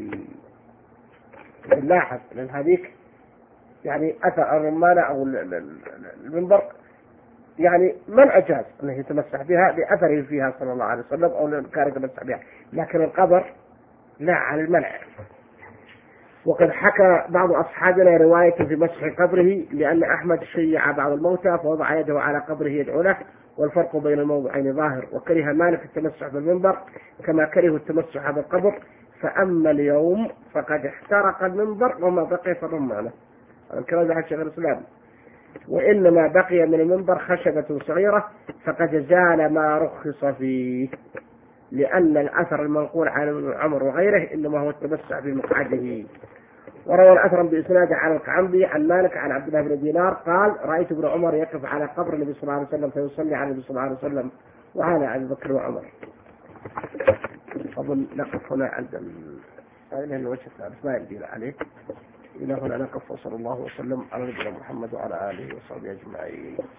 Speaker 1: نلاحظ لأن هذيك يعني أثر الرمانة أو المنبر يعني من أجاز أنه يتمسح بها لأثره فيها صلى الله عليه وسلم أو كان يتمسح بها، لكن القبر لا على المنع. وقد حكى بعض أصحابنا رواية في مسح قبره لأن أحمد شيع بعض الموتى فوضع يده على قبره يدعو له، والفرق بين الموضعين ظاهر. وكره مالك التمسح بالمنبر كما كره التمسح بالقبر. فأما اليوم فقد احترق المنبر وما بقي في الرمانة. الكلام عن شيخ الإسلام. وإنما بقي من المنبر خشبة صغيرة فقد زال ما رخص فيه، لأن الأثر المنقول عن ابن عمر وغيره إنما هو التمسح بمقعده. وروى الأثر بإسناده عن القعنبي عن مالك عن عبد الله بن دينار قال رأيت ابن عمر يقف على قبر النبي صلى الله عليه وسلم فيصلي على النبي صلى الله عليه وسلم وعلى أبي بكر وعمر. أظن نقف هنا عند لأن وجهة الأسماء الدين عليه. إلى هنا نقف وصلى الله وسلم على نبينا محمد وعلى آله وصحبه أجمعين.